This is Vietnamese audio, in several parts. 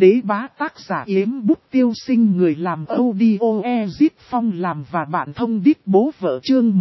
Đế bá tác giả Yếm Bút Tiêu Sinh, người làm audio Ezip Phong làm và bạn thông đít bố vợ, chương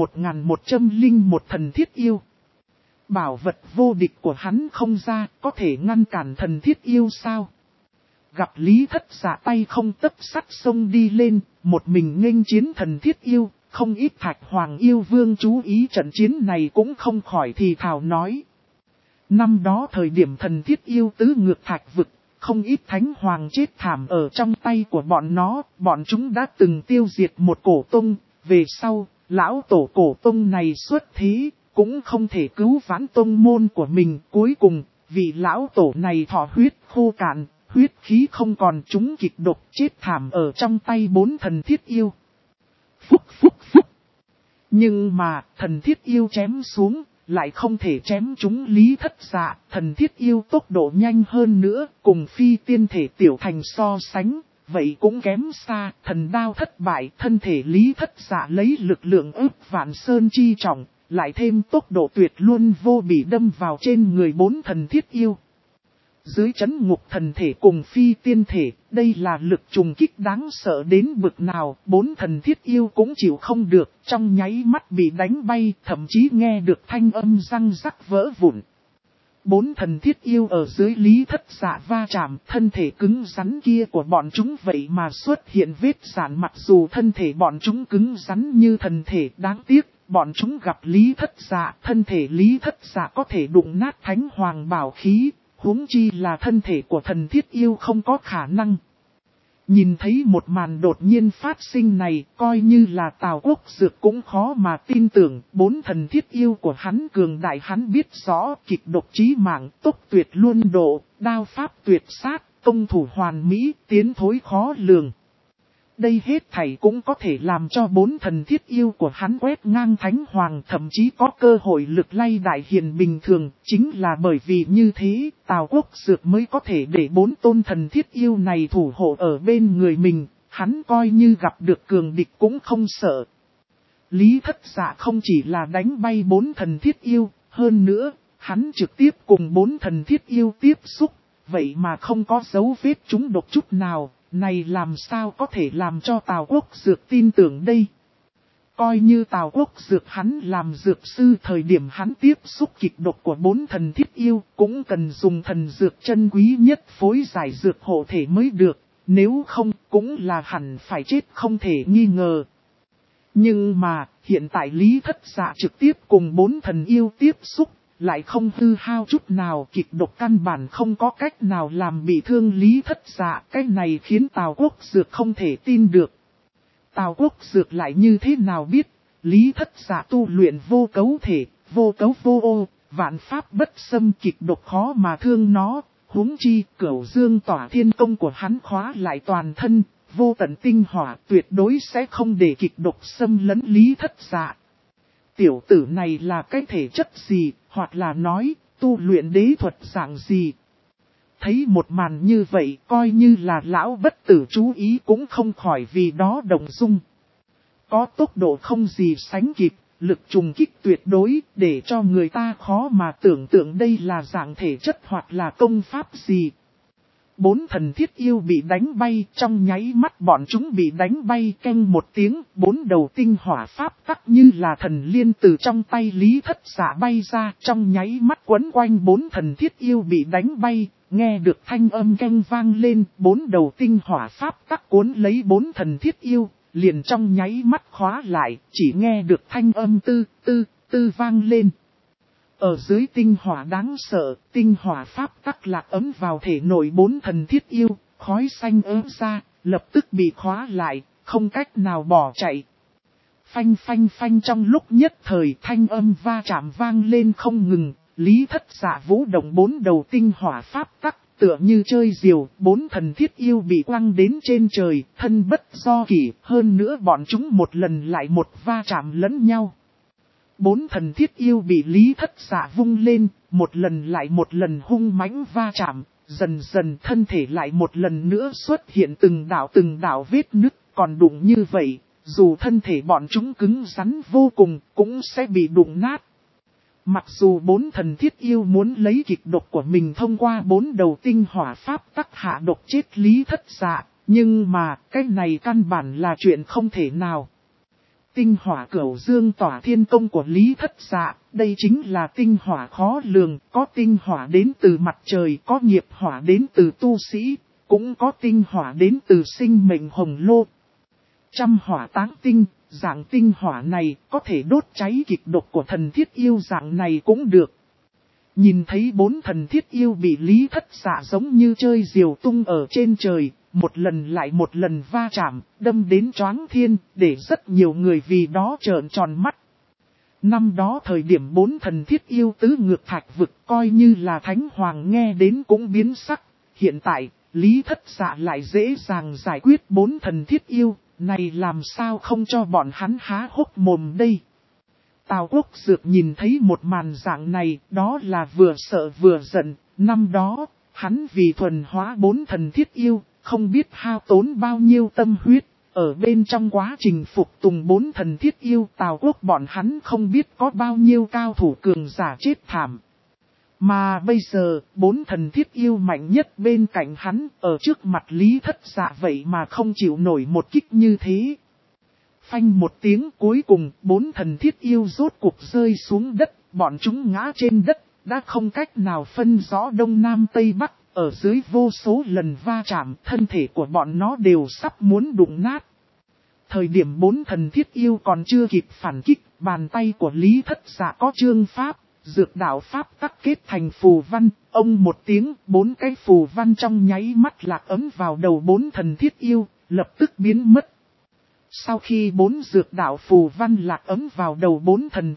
1101 thần thiết yêu. Bảo vật vô địch của hắn không ra, có thể ngăn cản thần thiết yêu sao? Gặp Lý Thất Dạ tay không tấc sắt sông đi lên, một mình nghênh chiến thần thiết yêu, không ít Thạch Hoàng yêu vương chú ý trận chiến này cũng không khỏi thì thào nói. Năm đó thời điểm thần thiết yêu tứ ngược thạch vực, không ít thánh hoàng chết thảm ở trong tay của bọn nó, bọn chúng đã từng tiêu diệt một cổ tông, về sau, lão tổ cổ tông này xuất thế, cũng không thể cứu vãn tông môn của mình. Cuối cùng, vị lão tổ này thọ huyết khô cạn, huyết khí không còn, chúng kịch độc chết thảm ở trong tay 4 thần thiết yêu. Phúc phúc phúc. Nhưng mà, thần thiết yêu chém xuống, lại không thể chém chúng Lý Thất Dạ. Thần thiết yêu tốc độ nhanh hơn nữa, cùng phi tiên thể tiểu thành so sánh, vậy cũng kém xa. Thần đao thất bại, thân thể Lý Thất Dạ lấy lực lượng ức vạn sơn chi trọng, lại thêm tốc độ tuyệt luân vô bỉ đâm vào trên người 4 thần thiết yêu. Dưới chấn ngục thần thể cùng phi tiên thể, đây là lực trùng kích đáng sợ đến bực nào, 4 thần thiết yêu cũng chịu không được, trong nháy mắt bị đánh bay, thậm chí nghe được thanh âm răng rắc vỡ vụn. 4 thần thiết yêu ở dưới Lý Thất Dạ va chạm, thân thể cứng rắn kia của bọn chúng vậy mà xuất hiện vết rạn. Mặc dù thân thể bọn chúng cứng rắn như thần thể, đáng tiếc, bọn chúng gặp Lý Thất Dạ, thân thể Lý Thất Dạ có thể đụng nát thánh hoàng bảo khí. Huống chi là thân thể của thần thiết yêu không có khả năng. Nhìn thấy một màn đột nhiên phát sinh này, coi như là Tào Quốc Dược cũng khó mà tin tưởng. 4 thần thiết yêu của hắn cường đại, hắn biết rõ, kịch độc chí mạng, tốc tuyệt luân độ, đao pháp tuyệt sát, công thủ hoàn mỹ, tiến thối khó lường. Đây hết thảy cũng có thể làm cho 4 thần thiết yêu của hắn quét ngang thánh hoàng, thậm chí có cơ hội lực lay đại hiền bình thường. Chính là bởi vì như thế, Tào Quốc Dược mới có thể để 4 tôn thần thiết yêu này thủ hộ ở bên người mình, hắn coi như gặp được cường địch cũng không sợ. Lý Thất Dạ không chỉ là đánh bay 4 thần thiết yêu, hơn nữa, hắn trực tiếp cùng 4 thần thiết yêu tiếp xúc, vậy mà không có dấu vết trúng độc chút nào. Này làm sao có thể làm cho Tào Quốc Dược tin tưởng đây? Coi như Tào Quốc Dược hắn làm dược sư, thời điểm hắn tiếp xúc kịch độc của 4 thần thiết yêu, cũng cần dùng thần dược chân quý nhất phối giải dược hộ thể mới được, nếu không cũng là hẳn phải chết không thể nghi ngờ. Nhưng mà, hiện tại Lý Thất Dạ trực tiếp cùng 4 thần yêu tiếp xúc, lại không hư hao chút nào, kịch độc căn bản không có cách nào làm bị thương Lý Thất Dạ. Cái này khiến Tào Quốc Dược không thể tin được. Tào Quốc Dược lại như thế nào biết, Lý Thất Dạ tu luyện vô cấu thể, vô cấu vô ô, vạn pháp bất xâm, kịch độc khó mà thương nó. Huống chi, Cửu Dương Tỏa Thiên Công của hắn khóa lại toàn thân, vô tận tinh hỏa, tuyệt đối sẽ không để kịch độc xâm lấn Lý Thất Dạ. Tiểu tử này là cái thể chất gì, hoặc là nói, tu luyện đế thuật dạng gì. Thấy một màn như vậy, coi như là lão bất tử chú ý cũng không khỏi vì đó động dung. Có tốc độ không gì sánh kịp, lực trùng kích tuyệt đối, để cho người ta khó mà tưởng tượng đây là dạng thể chất hoặc là công pháp gì. 4 thần thiết yêu bị đánh bay, trong nháy mắt bọn chúng bị đánh bay, keng một tiếng, 4 đầu tinh hỏa pháp tắc như là thần liên từ trong tay Lý Thất Dạ bay ra, trong nháy mắt quấn quanh 4 thần thiết yêu bị đánh bay, nghe được thanh âm keng vang lên, 4 đầu tinh hỏa pháp tắc cuốn lấy 4 thần thiết yêu, liền trong nháy mắt khóa lại, chỉ nghe được thanh âm tư tư vang lên. Ở dưới tinh hỏa đáng sợ, tinh hỏa pháp tắc lạc ấm vào thể nội 4 thần thiết yêu, khói xanh ớm ra, lập tức bị khóa lại, không cách nào bỏ chạy. Phanh phanh phanh, trong lúc nhất thời thanh âm va chạm vang lên không ngừng, Lý Thất Dạ vũ động 4 đầu tinh hỏa pháp tắc, tựa như chơi diều, 4 thần thiết yêu bị quăng đến trên trời, thân bất do kỷ, hơn nữa bọn chúng một lần lại một va chạm lẫn nhau. 4 thần thiết yêu bị Lý Thất Dạ vung lên, một lần lại một lần hung mãnh va chạm, dần dần thân thể lại một lần nữa xuất hiện từng đạo vết nứt, còn đụng như vậy, dù thân thể bọn chúng cứng rắn vô cùng, cũng sẽ bị đụng nát. Mặc dù 4 thần thiết yêu muốn lấy kịch độc của mình thông qua 4 đầu tinh hỏa pháp tắc hạ độc chết Lý Thất Dạ, nhưng mà cái này căn bản là chuyện không thể nào. Tinh hỏa Cửu Dương Tỏa Thiên Công của Lý Thất Dạ, đây chính là tinh hỏa khó lường, có tinh hỏa đến từ mặt trời, có nghiệp hỏa đến từ tu sĩ, cũng có tinh hỏa đến từ sinh mệnh hồng lô. Trăm hỏa táng tinh, dạng tinh hỏa này có thể đốt cháy kịch độc của thần thiết yêu dạng này cũng được. Nhìn thấy 4 thần thiết yêu bị Lý Thất Dạ giống như chơi diều tung ở trên trời, một lần lại một lần va chạm, đâm đến choáng thiên, để rất nhiều người vì đó trợn tròn mắt. Năm đó thời điểm 4 thần thiết yêu tứ ngược thạch vực coi như là thánh hoàng nghe đến cũng biến sắc. Hiện tại, Lý Thất Dạ lại dễ dàng giải quyết 4 thần thiết yêu, này làm sao không cho bọn hắn há hốc mồm đây. Tào Quốc Dược nhìn thấy một màn dạng này, đó là vừa sợ vừa giận. Năm đó, hắn vì thuần hóa 4 thần thiết yêu, không biết hao tốn bao nhiêu tâm huyết. Ở bên trong quá trình phục tùng 4 thần thiết yêu, Tào Quốc bọn hắn không biết có bao nhiêu cao thủ cường giả chết thảm. Mà bây giờ, 4 thần thiết yêu mạnh nhất bên cạnh hắn, ở trước mặt Lý Thất Dạ vậy mà không chịu nổi một kích như thế. Phanh một tiếng, cuối cùng, 4 thần thiết yêu rốt cuộc rơi xuống đất, bọn chúng ngã trên đất, đã không cách nào phân rõ đông nam tây bắc, ở dưới vô số lần va chạm, thân thể của bọn nó đều sắp muốn đụng nát. Thời điểm 4 thần thiết yêu còn chưa kịp phản kích, bàn tay của Lý Thất Dạ có chương pháp, dược đạo pháp tắc kết thành phù văn, ông một tiếng, 4 cái phù văn trong nháy mắt lạc ấm vào đầu 4 thần thiết yêu, lập tức biến mất. Sau khi 4 dược đạo phù văn lạc ấm vào đầu 4 thần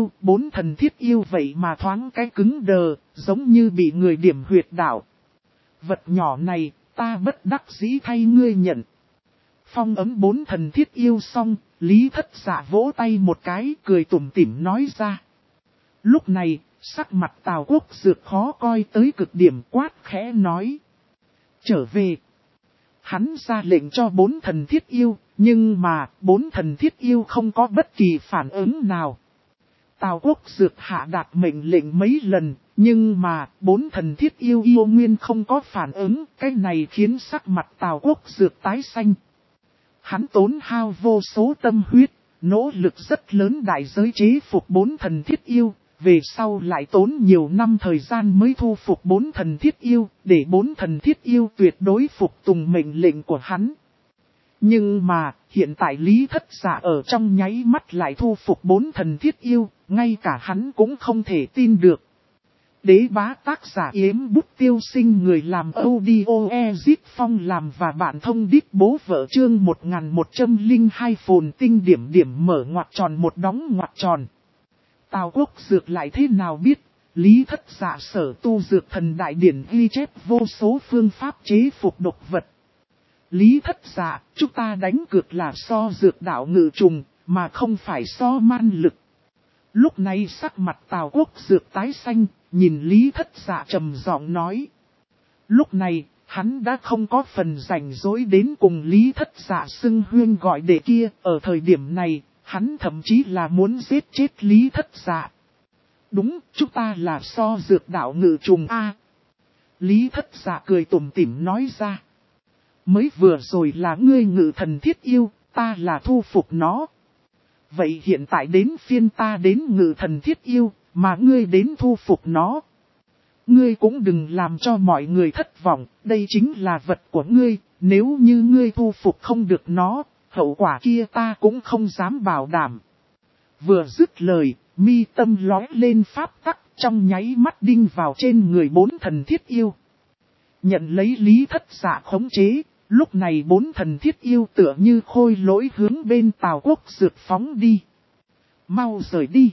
thiết yêu vậy mà thoáng cái cứng đờ, giống như bị người điểm huyệt đạo. Vật nhỏ này, ta bất đắc dĩ thay ngươi nhận. Phong ấm 4 thần thiết yêu xong, Lý Thất Dạ vỗ tay một cái, cười tủm tỉm nói ra. Lúc này, sắc mặt Tào Quốc Dược khó coi tới cực điểm, quát khẽ nói. Trở về. Hắn ra lệnh cho 4 thần thiết yêu, nhưng mà 4 thần thiết yêu không có bất kỳ phản ứng nào. Tào Quốc Dược hạ đạt mệnh lệnh mấy lần, nhưng mà 4 thần thiết yêu nguyên không có phản ứng, cái này khiến sắc mặt Tào Quốc Dược tái xanh. Hắn tốn hao vô số tâm huyết, nỗ lực rất lớn đại giới chế phục 4 thần thiết yêu, về sau lại tốn nhiều năm thời gian mới thu phục 4 thần thiết yêu, để 4 thần thiết yêu tuyệt đối phục tùng mệnh lệnh của hắn. Nhưng mà, hiện tại Lý Thất Dạ ở trong nháy mắt lại thu phục 4 thần thiết yêu, ngay cả hắn cũng không thể tin được. Đế bá tác giả Yếm Bút Tiêu Sinh, người làm audio Ezit Phong làm và bạn thông đít bố vợ chương 1102 phồn tinh điểm điểm mở ngoặc tròn một đóng ngoặc tròn. Tào Quốc Dược lại thế nào biết, Lý Thất Dạ sở tu dược thần đại điển ghi chép vô số phương pháp chế phục độc vật. Lý Thất Dạ, chúng ta đánh cược là so dược đạo ngự trùng, mà không phải so man lực. Lúc này sắc mặt Tào Quốc Dược tái xanh, nhìn Lý Thất Dạ trầm giọng nói. Lúc này, hắn đã không có phần rảnh rỗi đến cùng Lý Thất Dạ xưng huyên gọi đệ kia, ở thời điểm này, hắn thậm chí là muốn giết chết Lý Thất Dạ. Đúng, chúng ta là so dược đạo ngự trùng A. Lý Thất Dạ cười tủm tỉm nói ra. Mới vừa rồi là ngươi ngự thần thiết yêu, ta là thu phục nó. Vậy hiện tại đến phiên ta đến ngự thần thiết yêu, mà ngươi đến thu phục nó. Ngươi cũng đừng làm cho mọi người thất vọng, đây chính là vật của ngươi, nếu như ngươi thu phục không được nó, hậu quả kia ta cũng không dám bảo đảm. Vừa dứt lời, mi tâm lóe lên pháp tắc, trong nháy mắt đinh vào trên người 4 thần thiết yêu. Nhận lấy Lý Thất Dạ khống chế, lúc này 4 thần thiết yêu tựa như khôi lỗi hướng bên Tào Quốc Dược phóng đi. Mau rời đi.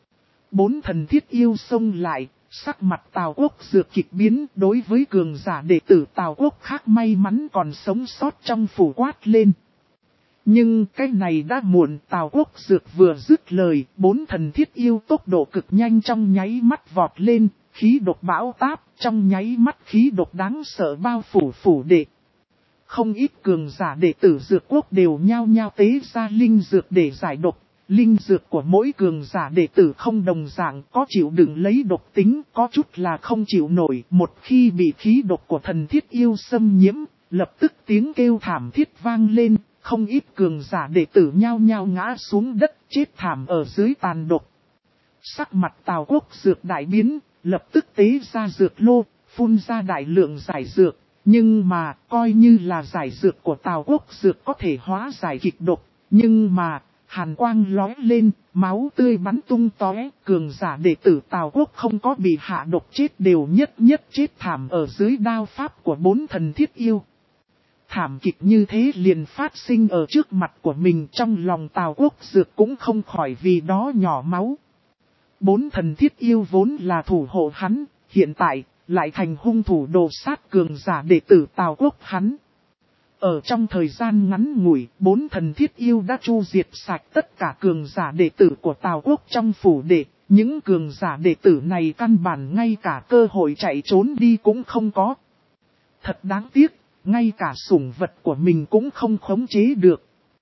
4 thần thiết yêu xông lại, sắc mặt Tào Quốc Dược kịch biến, đối với cường giả đệ tử Tào Quốc khác may mắn còn sống sót trong phủ quát lên. Nhưng cái này đã muộn, Tào Quốc Dược vừa dứt lời, 4 thần thiết yêu tốc độ cực nhanh trong nháy mắt vọt lên, khí độc bão táp, trong nháy mắt khí độc đáng sợ bao phủ đệ. Không ít cường giả đệ tử Dược Quốc đều nhao nhao tế ra linh dược để giải độc, Linh dược của mỗi cường giả đệ tử không đồng dạng, có chịu đựng lấy độc tính, có chút là không chịu nổi. Một khi bị khí độc của thần thiết yêu xâm nhiễm, lập tức tiếng kêu thảm thiết vang lên, không ít cường giả đệ tử nhao nhao ngã xuống đất chết thảm ở dưới tàn độc. Sắc mặt Tào Quốc Dược đại biến, lập tức tế ra dược lô, phun ra đại lượng giải dược. Nhưng mà, coi như là giải dược của Tào Quốc Dược có thể hóa giải kịch độc, nhưng mà, hàn quang lóe lên, máu tươi bắn tung tóe, cường giả đệ tử Tào Quốc không có bị hạ độc chết đều nhất nhất chết thảm ở dưới đao pháp của 4 thần thiết yêu. Thảm kịch như thế liền phát sinh ở trước mặt của mình, trong lòng Tào Quốc Dược cũng không khỏi vì đó nhỏ máu. 4 thần thiết yêu vốn là thủ hộ hắn, hiện tại lại thành hung thủ đồ sát cường giả đệ tử Tào Quốc hắn. Ở trong thời gian ngắn ngủi, 4 thần thiết yêu đã chu diệt sạch tất cả cường giả đệ tử của Tào Quốc trong phủ đệ. Những cường giả đệ tử này căn bản ngay cả cơ hội chạy trốn đi cũng không có. Thật đáng tiếc, ngay cả sủng vật của mình cũng không khống chế được.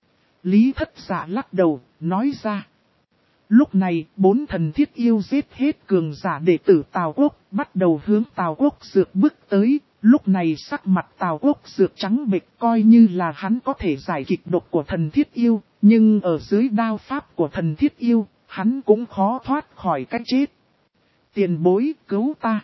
Lý Thất Dạ lắc đầu, nói ra. Lúc này, 4 thần thiết yêu giết hết cường giả đệ tử Tào Quốc, bắt đầu hướng Tào Quốc Dược bước tới. Lúc này sắc mặt Tào Quốc Dược trắng bệch, coi như là hắn có thể giải kịch độc của thần thiết yêu, nhưng ở dưới đao pháp của thần thiết yêu, hắn cũng khó thoát khỏi cái chết. Tiền bối, cứu ta.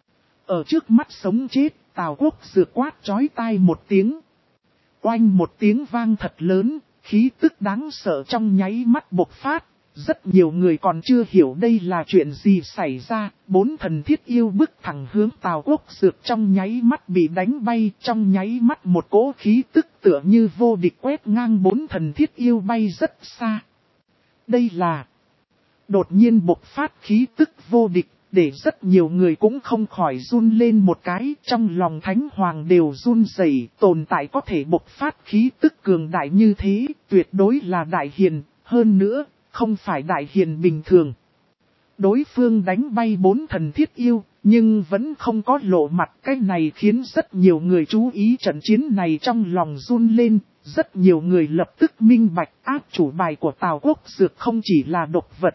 Ở trước mắt sống chết, Tào Quốc Dược quát chói tai một tiếng. Oanh một tiếng vang thật lớn, khí tức đáng sợ trong nháy mắt bộc phát. Rất nhiều người còn chưa hiểu đây là chuyện gì xảy ra, 4 thần thiết yêu bước thẳng hướng Tào Quốc Dược trong nháy mắt bị đánh bay, trong nháy mắt một cỗ khí tức tựa như vô địch quét ngang 4 thần thiết yêu bay rất xa. Đây là đột nhiên bộc phát khí tức vô địch, để rất nhiều người cũng không khỏi run lên một cái, trong lòng Thánh Hoàng đều run rẩy, tồn tại có thể bộc phát khí tức cường đại như thế, tuyệt đối là đại hiền, hơn nữa. Không phải đại hiền bình thường. Đối phương đánh bay 4 thần thiết yêu, nhưng vẫn không có lộ mặt. Cái này khiến rất nhiều người chú ý trận chiến này trong lòng run lên. Rất nhiều người lập tức minh bạch áp chủ bài của Tào Quốc Dược không chỉ là độc vật.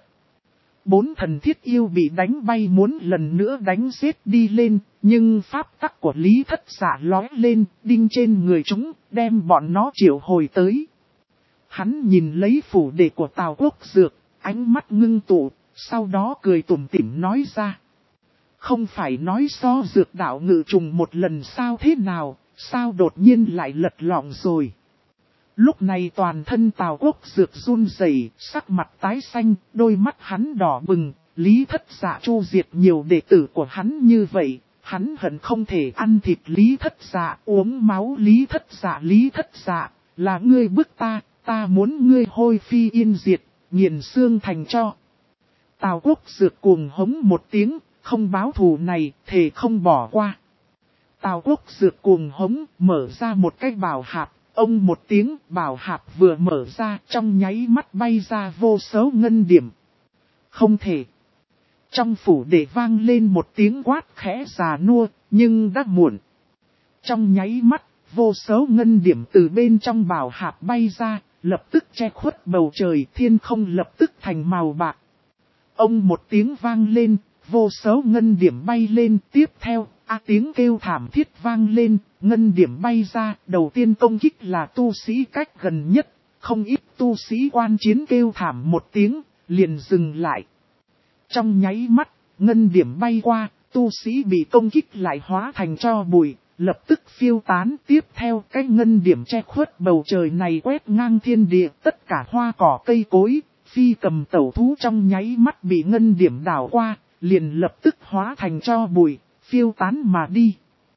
4 thần thiết yêu bị đánh bay muốn lần nữa đánh giết đi lên, nhưng pháp tắc của Lý Thất Dạ lóe lên, đinh trên người chúng, đem bọn nó triệu hồi tới. Hắn nhìn lấy phủ đệ của Tào Quốc Dược, ánh mắt ngưng tụ, sau đó cười tủm tỉm nói ra. Không phải nói so dược đạo ngự trùng một lần sao thế nào, sao đột nhiên lại lật lọng rồi. Lúc này toàn thân Tào Quốc Dược run rẩy, sắc mặt tái xanh, đôi mắt hắn đỏ bừng, Lý Thất Dạ chu diệt nhiều đệ tử của hắn như vậy. Hắn hận không thể ăn thịt Lý Thất Dạ, uống máu Lý Thất Dạ. Lý Thất Dạ, là ngươi bức ta. Ta muốn ngươi hôi phi yên diệt, nghiền xương thành cho. Tào Quốc Dược cuồng hống một tiếng, không báo thù này, thề không bỏ qua. Tào Quốc Dược cuồng hống, mở ra một cái bảo hạp, ông một tiếng, bảo hạp vừa mở ra, trong nháy mắt bay ra vô số ngân điểm. Không thể. Trong phủ để vang lên một tiếng quát khẽ già nua, nhưng đã muộn. Trong nháy mắt, vô số ngân điểm từ bên trong bảo hạp bay ra. Lập tức che khuất bầu trời, thiên không lập tức thành màu bạc. Ông một tiếng vang lên, vô số ngân điểm bay lên, tiếp theo, tiếng kêu thảm thiết vang lên, ngân điểm bay ra, đầu tiên công kích là tu sĩ cách gần nhất, không ít tu sĩ quan chiến kêu thảm một tiếng, liền dừng lại. Trong nháy mắt, ngân điểm bay qua, tu sĩ bị công kích lại hóa thành tro bụi. Lập tức phiêu tán, tiếp theo cái ngân điểm che khuất bầu trời này quét ngang thiên địa, tất cả hoa cỏ cây cối, phi cầm tẩu thú trong nháy mắt bị ngân điểm đảo qua, liền lập tức hóa thành tro bụi, phiêu tán mà đi.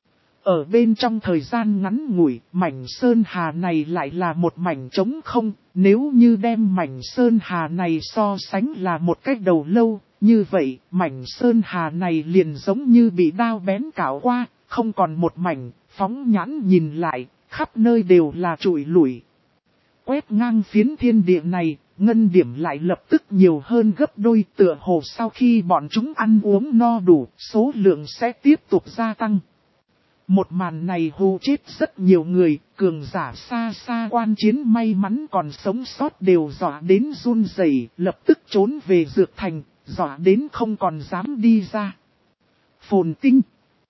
Ở bên trong thời gian ngắn ngủi, mảnh sơn hà này lại là một mảnh trống không, nếu như đem mảnh sơn hà này so sánh là một cách đầu lâu, như vậy mảnh sơn hà này liền giống như bị đao bén cạo qua. Không còn một mảnh, phóng nhãn nhìn lại, khắp nơi đều là trụi lủi. Quét ngang phiến thiên địa này, ngân điểm lại lập tức nhiều hơn gấp đôi, tựa hồ sau khi bọn chúng ăn uống no đủ, số lượng sẽ tiếp tục gia tăng. Một màn này hù chết rất nhiều người, cường giả xa xa quan chiến may mắn còn sống sót đều dọa đến run rẩy, lập tức trốn về dược thành, dọa đến không còn dám đi ra. Phồn Tinh.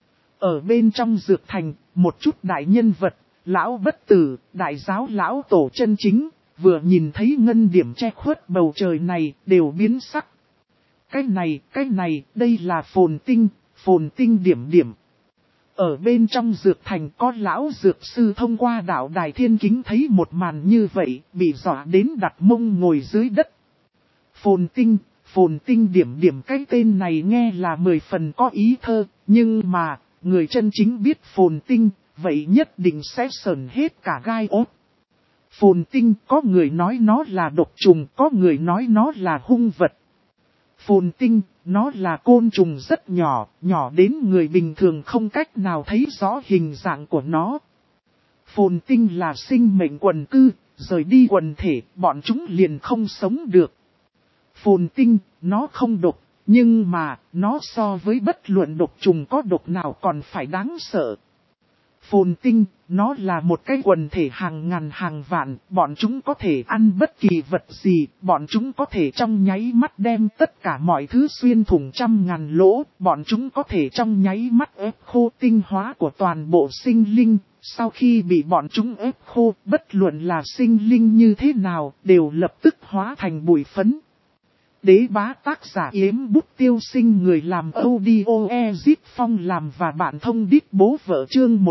Ở bên trong dược thành, một chút đại nhân vật, lão bất tử, đại giáo lão tổ chân chính, vừa nhìn thấy ngân điểm che khuất bầu trời này, đều biến sắc. Cái này, đây là Phồn Tinh điểm điểm. Ở bên trong dược thành có lão dược sư thông qua đạo đài thiên kính thấy một màn như vậy, bị dọa đến đặt mông ngồi dưới đất. Phồn Tinh điểm điểm, cái tên này nghe là 10 phần có ý thơ, nhưng mà, người chân chính biết Phồn Tinh, vậy nhất định sẽ sởn hết cả gai ốt. Phồn Tinh, có người nói nó là độc trùng, có người nói nó là hung vật. Phồn Tinh, nó là côn trùng rất nhỏ, nhỏ đến người bình thường không cách nào thấy rõ hình dạng của nó. Phồn Tinh là sinh mệnh quần cư, rời đi quần thể, bọn chúng liền không sống được. Phồn Tinh, nó không độc, nhưng mà, nó so với bất luận độc trùng có độc nào còn phải đáng sợ. Phồn Tinh, nó là một cái quần thể hàng ngàn hàng vạn, bọn chúng có thể ăn bất kỳ vật gì, bọn chúng có thể trong nháy mắt đem tất cả mọi thứ xuyên thủng trăm ngàn lỗ, bọn chúng có thể trong nháy mắt ép khô tinh hóa của toàn bộ sinh linh, sau khi bị bọn chúng ép khô, bất luận là sinh linh như thế nào, đều lập tức hóa thành bụi phấn. Đế bá tác giả Yếm Bút Tiêu Sinh, người làm audio Ezit Phong làm và bạn thông đít bố vợ, chương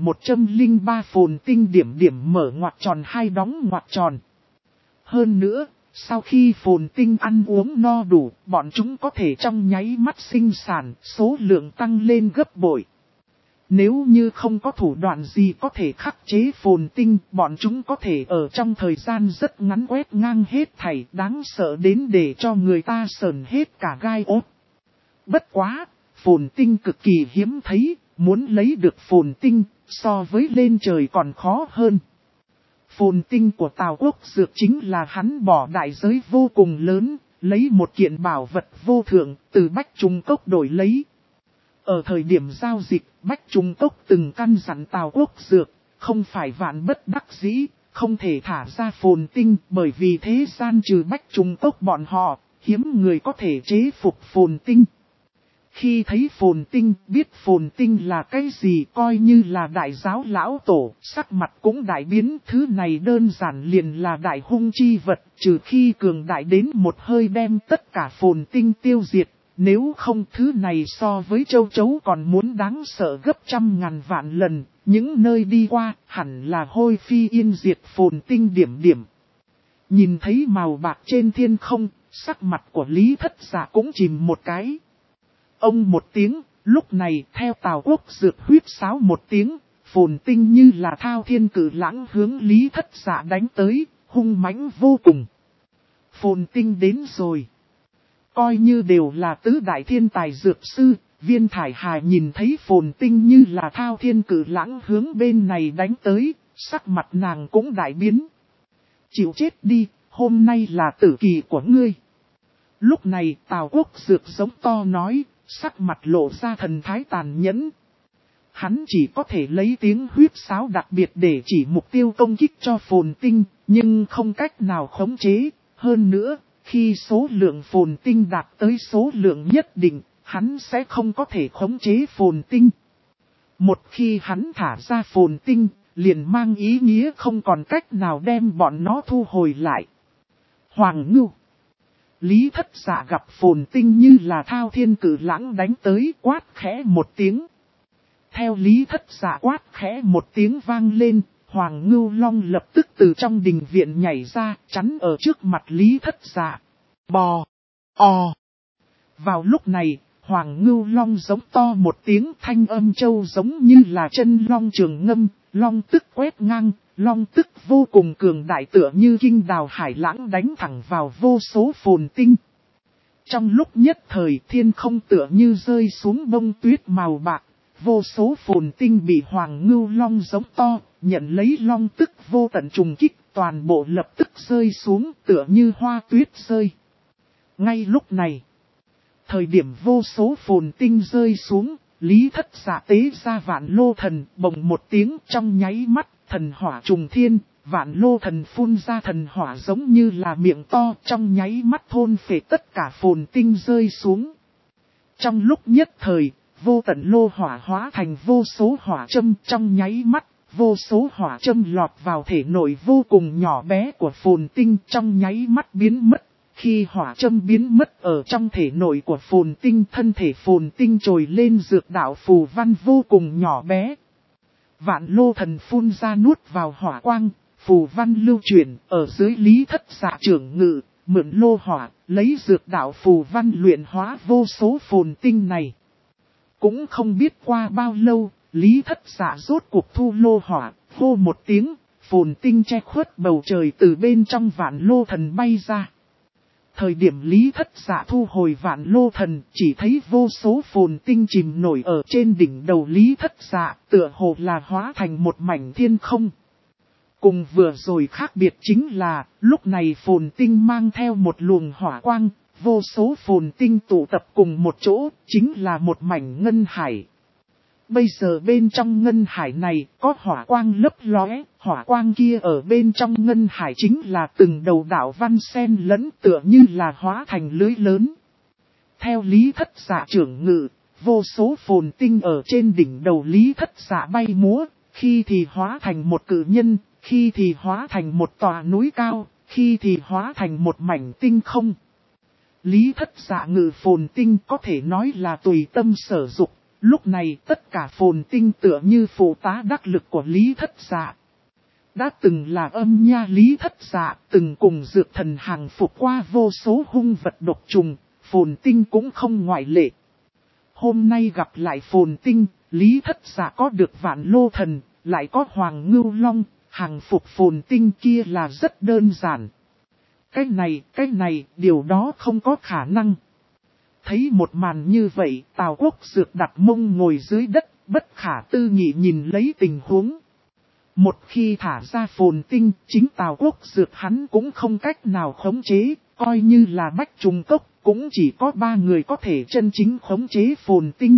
1103 Phồn Tinh điểm điểm mở ngoặc tròn hai đóng ngoặc tròn. Hơn nữa, sau khi Phồn Tinh ăn uống no đủ, bọn chúng có thể trong nháy mắt sinh sản, số lượng tăng lên gấp bội. Nếu như không có thủ đoạn gì có thể khắc chế Phồn Tinh, bọn chúng có thể ở trong thời gian rất ngắn quét ngang hết thảy, đáng sợ đến để cho người ta sởn hết cả gai ốt. Bất quá, Phồn Tinh cực kỳ hiếm thấy, muốn lấy được Phồn Tinh, so với lên trời còn khó hơn. Phồn Tinh của Tào Quốc Dược chính là hắn bỏ đại giới vô cùng lớn, lấy một kiện bảo vật vô thượng, từ Bách Trung Cốc đổi lấy. Ở thời điểm giao dịch, Bách Trung Cốc từng căn dặn Tào Quốc Dược, không phải vạn bất đắc dĩ, không thể thả ra Phồn Tinh, bởi vì thế gian trừ Bách Trung Cốc bọn họ, hiếm người có thể chế phục Phồn Tinh. Khi thấy Phồn Tinh, biết Phồn Tinh là cái gì, coi như là đại giáo lão tổ, sắc mặt cũng đại biến, thứ này đơn giản liền là đại hung chi vật, trừ khi cường đại đến một hơi đem tất cả Phồn Tinh tiêu diệt. Nếu không, thứ này so với châu chấu còn muốn đáng sợ gấp trăm ngàn vạn lần, những nơi đi qua hẳn là hôi phi yên diệt Phồn Tinh điểm điểm. Nhìn thấy màu bạc trên thiên không, sắc mặt của Lý Thất Dạ cũng chìm một cái. Ông một tiếng, lúc này theo Tào Quốc Dược huýt sáo một tiếng, Phồn Tinh như là thao thiên cử lãng hướng Lý Thất Dạ đánh tới, hung mãnh vô cùng. Phồn Tinh đến rồi. Coi như đều là tứ đại thiên tài dược sư, Viên Thải Hà nhìn thấy Phồn Tinh như là thao thiên cử lãng hướng bên này đánh tới, sắc mặt nàng cũng đại biến. Chịu chết đi, hôm nay là tử kỳ của ngươi. Lúc này Tào Quốc Dược giống to nói, sắc mặt lộ ra thần thái tàn nhẫn. Hắn chỉ có thể lấy tiếng huýt sáo đặc biệt để chỉ mục tiêu công kích cho Phồn Tinh, nhưng không cách nào khống chế. Hơn nữa, khi số lượng Phồn Tinh đạt tới số lượng nhất định, hắn sẽ không có thể khống chế Phồn Tinh. Một khi hắn thả ra Phồn Tinh, liền mang ý nghĩa không còn cách nào đem bọn nó thu hồi lại. Hoàng Ngưu. Lý Thất Dạ gặp Phồn Tinh như là thao thiên cử lãng đánh tới, quát khẽ một tiếng. Theo Lý Thất Dạ quát khẽ một tiếng vang lên, Hoàng Ngưu Long lập tức từ trong đình viện nhảy ra, chắn ở trước mặt Lý Thất Dạ. Bò! O! Vào lúc này, Hoàng Ngưu Long giống to một tiếng, thanh âm châu giống như là chân long trường ngâm, long tức quét ngang, long tức vô cùng cường đại tựa như kinh đào hải lãng đánh thẳng vào vô số Phồn Tinh. Trong lúc nhất thời thiên không tựa như rơi xuống bông tuyết màu bạc, vô số Phồn Tinh bị Hoàng Ngưu Long giống to, nhận lấy long tức vô tận trùng kích, toàn bộ lập tức rơi xuống tựa như hoa tuyết rơi. Ngay lúc này, thời điểm vô số Phồn Tinh rơi xuống, Lý Thất Dạ tế ra Vạn Lô Thần, bồng một tiếng trong nháy mắt, thần hỏa trùng thiên, Vạn Lô Thần phun ra thần hỏa giống như là miệng to, trong nháy mắt thôn phệ tất cả phồn tinh rơi xuống. Trong lúc nhất thời, vô tận lô hỏa hóa thành vô số hỏa châm, trong nháy mắt, vô số hỏa châm lọt vào thể nội vô cùng nhỏ bé của phồn tinh, trong nháy mắt biến mất. Khi hỏa châm biến mất ở trong thể nội của phồn tinh, thân thể phồn tinh trồi lên dược đạo phù văn vô cùng nhỏ bé. Vạn Lô Thần phun ra nuốt vào hỏa quang, phù văn lưu chuyển ở dưới Lý Thất Dạ trưởng ngự, mượn lô hỏa, lấy dược đạo phù văn luyện hóa vô số phồn tinh này. Cũng không biết qua bao lâu, Lý Thất Dạ rốt cuộc thu lô hỏa, hô một tiếng, phồn tinh che khuất bầu trời từ bên trong Vạn Lô Thần bay ra. Thời điểm Lý Thất Dạ thu hồi Vạn Lô Thần, chỉ thấy vô số phồn tinh chìm nổi ở trên đỉnh đầu Lý Thất Dạ, tựa hồ là hóa thành một mảnh thiên không. Cùng vừa rồi khác biệt chính là, lúc này phồn tinh mang theo một luồng hỏa quang, vô số phồn tinh tụ tập cùng một chỗ, chính là một mảnh ngân hải. Bây giờ bên trong ngân hải này có hỏa quang lấp lóe, hỏa quang kia ở bên trong ngân hải chính là từng đầu đạo văn sen lẫn tựa như là hóa thành lưới lớn. Theo Lý Thất Dạ trưởng ngự, vô số phồn tinh ở trên đỉnh đầu Lý Thất Dạ bay múa, khi thì hóa thành một cự nhân, khi thì hóa thành một tòa núi cao, khi thì hóa thành một mảnh tinh không. Lý Thất Dạ ngự phồn tinh có thể nói là tùy tâm sở dục. Lúc này tất cả phồn tinh tựa như phụ tá đắc lực của Lý Thất Dạ. Đã từng là âm nha Lý Thất Dạ, từng cùng dược thần hàng phục qua vô số hung vật độc trùng, phồn tinh cũng không ngoại lệ. Hôm nay gặp lại phồn tinh, Lý Thất Dạ có được Vạn Lô Thần, lại có Hoàng Ngưu Long, hàng phục phồn tinh kia là rất đơn giản. Cái này, điều đó không có khả năng. Thấy một màn như vậy, Tào Quốc Dược đặt mông ngồi dưới đất, bất khả tư nghị nhìn lấy tình huống. Một khi thả ra phồn tinh, chính Tào Quốc Dược hắn cũng không cách nào khống chế, coi như là Bách Trùng Cốc, cũng chỉ có 3 người có thể chân chính khống chế phồn tinh.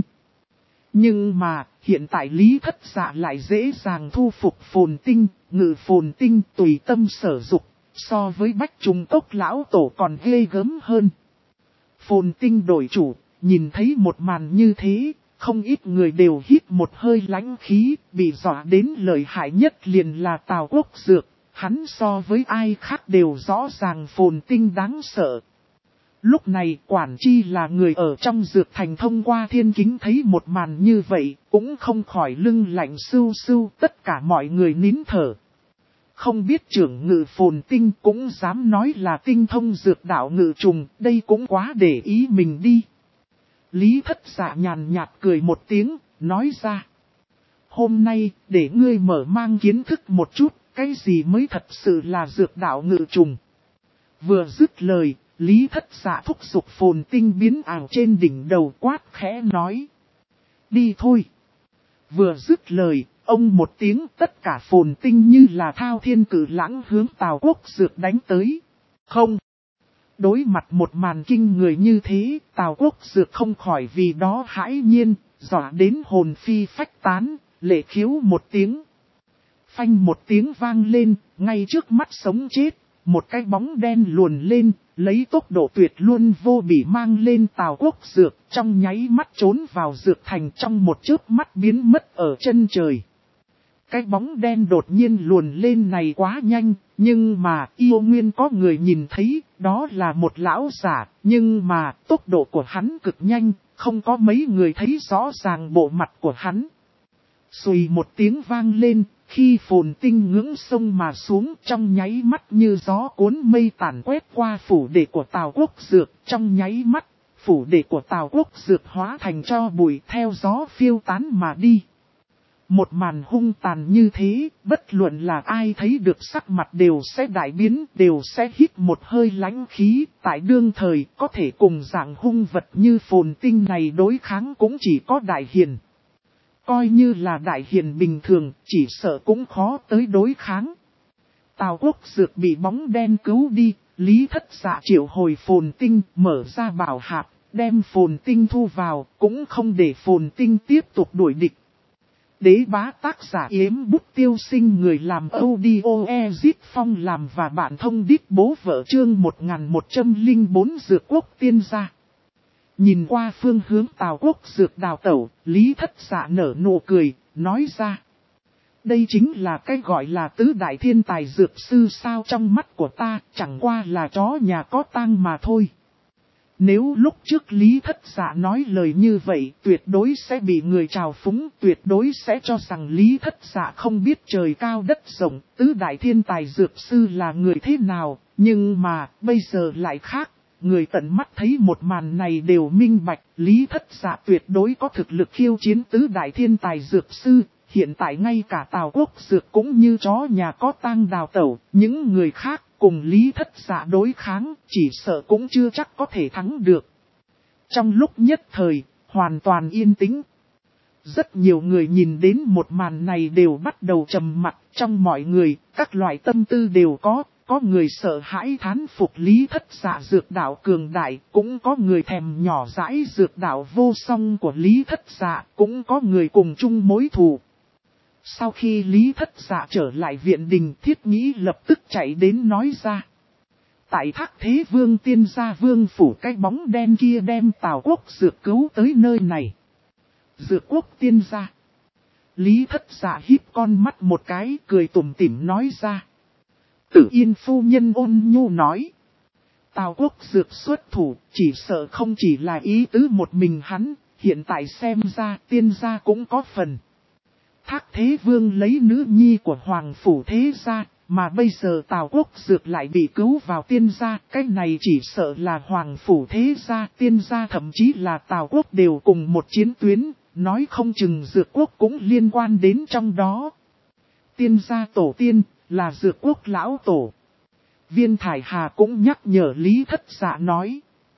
Nhưng mà, hiện tại Lý Thất Dạ lại dễ dàng thu phục phồn tinh, ngự phồn tinh tùy tâm sở dục, so với Bách Trùng Cốc lão tổ còn ghê gớm hơn. Phồn tinh đổi chủ, nhìn thấy một màn như thế, không ít người đều hít một hơi lãnh khí, bị dọa đến lợi hại nhất liền là Tào Quốc Dược, hắn so với ai khác đều rõ ràng phồn tinh đáng sợ. Lúc này quản chi là người ở trong dược thành thông qua thiên kính thấy một màn như vậy, cũng không khỏi lưng lạnh sưu sưu, tất cả mọi người nín thở. Không biết trưởng ngự phồn tinh cũng dám nói là tinh thông dược đạo ngự trùng, đây cũng quá để ý mình đi. Lý Thất Dạ nhàn nhạt cười một tiếng, nói ra. Hôm nay, để ngươi mở mang kiến thức một chút, cái gì mới thật sự là dược đạo ngự trùng. Vừa dứt lời, Lý Thất Dạ thúc giục phồn tinh biến ảo trên đỉnh đầu quát khẽ nói. Đi thôi. Vừa dứt lời, ông một tiếng tất cả phồn tinh như là thao thiên cử lãng hướng Tào Quốc Dược đánh tới. Không. Đối mặt một màn kinh người như thế, Tào Quốc Dược không khỏi vì đó hãi nhiên, dọa đến hồn phi phách tán, lệ khiếu một tiếng. Phanh một tiếng vang lên, ngay trước mắt sống chết, một cái bóng đen luồn lên, lấy tốc độ tuyệt luôn vô bỉ mang lên Tào Quốc Dược, trong nháy mắt trốn vào dược thành trong một chớp mắt biến mất ở chân trời. Cái bóng đen đột nhiên luồn lên này quá nhanh, nhưng mà yêu nguyên có người nhìn thấy, đó là một lão giả, nhưng mà tốc độ của hắn cực nhanh, không có mấy người thấy rõ ràng bộ mặt của hắn. Xùi một tiếng vang lên, khi phồn tinh ngưỡng sông mà xuống trong nháy mắt như gió cuốn mây tản quét qua phủ đệ của Tào Quốc Dược, trong nháy mắt, phủ đệ của Tào Quốc Dược hóa thành tro bụi theo gió phiêu tán mà đi. Một màn hung tàn như thế, bất luận là ai thấy được sắc mặt đều sẽ đại biến, đều sẽ hít một hơi lãnh khí, tại đương thời có thể cùng dạng hung vật như phồn tinh này đối kháng cũng chỉ có đại hiền. Coi như là đại hiền bình thường, chỉ sợ cũng khó tới đối kháng. Tào Quốc Dược bị bóng đen cứu đi, Lý Thất Dạ triệu hồi phồn tinh, mở ra bảo hạp, đem Phồn Tinh thu vào, cũng không để Phồn Tinh tiếp tục đuổi địch. Đế bá tác giả Yếm Bút Tiêu Sinh, người làm audio Ezit Phong làm và bạn thông đít bố vợ, chương 1104 Dược Quốc tiên gia. Nhìn qua phương hướng Tào Quốc Dược đào tẩu, Lý Thất Dạ nở nụ cười, nói ra. Đây chính là cái gọi là tứ đại thiên tài dược sư sao, trong mắt của ta chẳng qua là chó nhà có tang mà thôi. Nếu lúc trước Lý Thất Dạ nói lời như vậy, tuyệt đối sẽ bị người trào phúng, tuyệt đối sẽ cho rằng Lý Thất Dạ không biết trời cao đất rộng, tứ đại thiên tài dược sư là người thế nào, nhưng mà bây giờ lại khác. Người tận mắt thấy một màn này đều minh bạch, Lý Thất Dạ tuyệt đối có thực lực khiêu chiến tứ đại thiên tài dược sư. Hiện tại ngay cả Tào Quốc Dược cũng như chó nhà có tang đào tẩu, những người khác cùng Lý Thất Dạ đối kháng, chỉ sợ cũng chưa chắc có thể thắng được. Trong lúc nhất thời, hoàn toàn yên tĩnh. Rất nhiều người nhìn đến một màn này đều bắt đầu trầm mặc, trong mọi người, các loại tâm tư đều có người sợ hãi thán phục Lý Thất Dạ dược đạo cường đại, cũng có người thèm nhỏ dãi dược đạo vô song của Lý Thất Dạ, cũng có người cùng chung mối thù. Sau khi Lý Thất Dạ trở lại viện đình, Thiết Nghĩ lập tức chạy đến nói ra. Tại Thác Thế Vương tiên gia vương phủ, cái bóng đen kia đem Tào Quốc Dược cứu tới nơi này. Dược Quốc tiên gia. Lý Thất Dạ híp con mắt một cái, cười tủm tỉm nói ra. Tử Yên phu nhân ôn nhu nói. Tào Quốc Dược xuất thủ, chỉ sợ không chỉ là ý tứ một mình hắn, hiện tại xem ra tiên gia cũng có phần. Thác Thế Vương lấy nữ nhi của Hoàng Phủ Thế gia, mà bây giờ Tào Quốc Dược lại bị cứu vào tiên gia, cái này chỉ sợ là Hoàng Phủ Thế gia, tiên gia thậm chí là Tào Quốc đều cùng một chiến tuyến, nói không chừng Dược Quốc cũng liên quan đến trong đó. Tiên gia tổ tiên, là Dược Quốc lão tổ. Viên Thải Hà cũng nhắc nhở Lý Thất Dạ nói.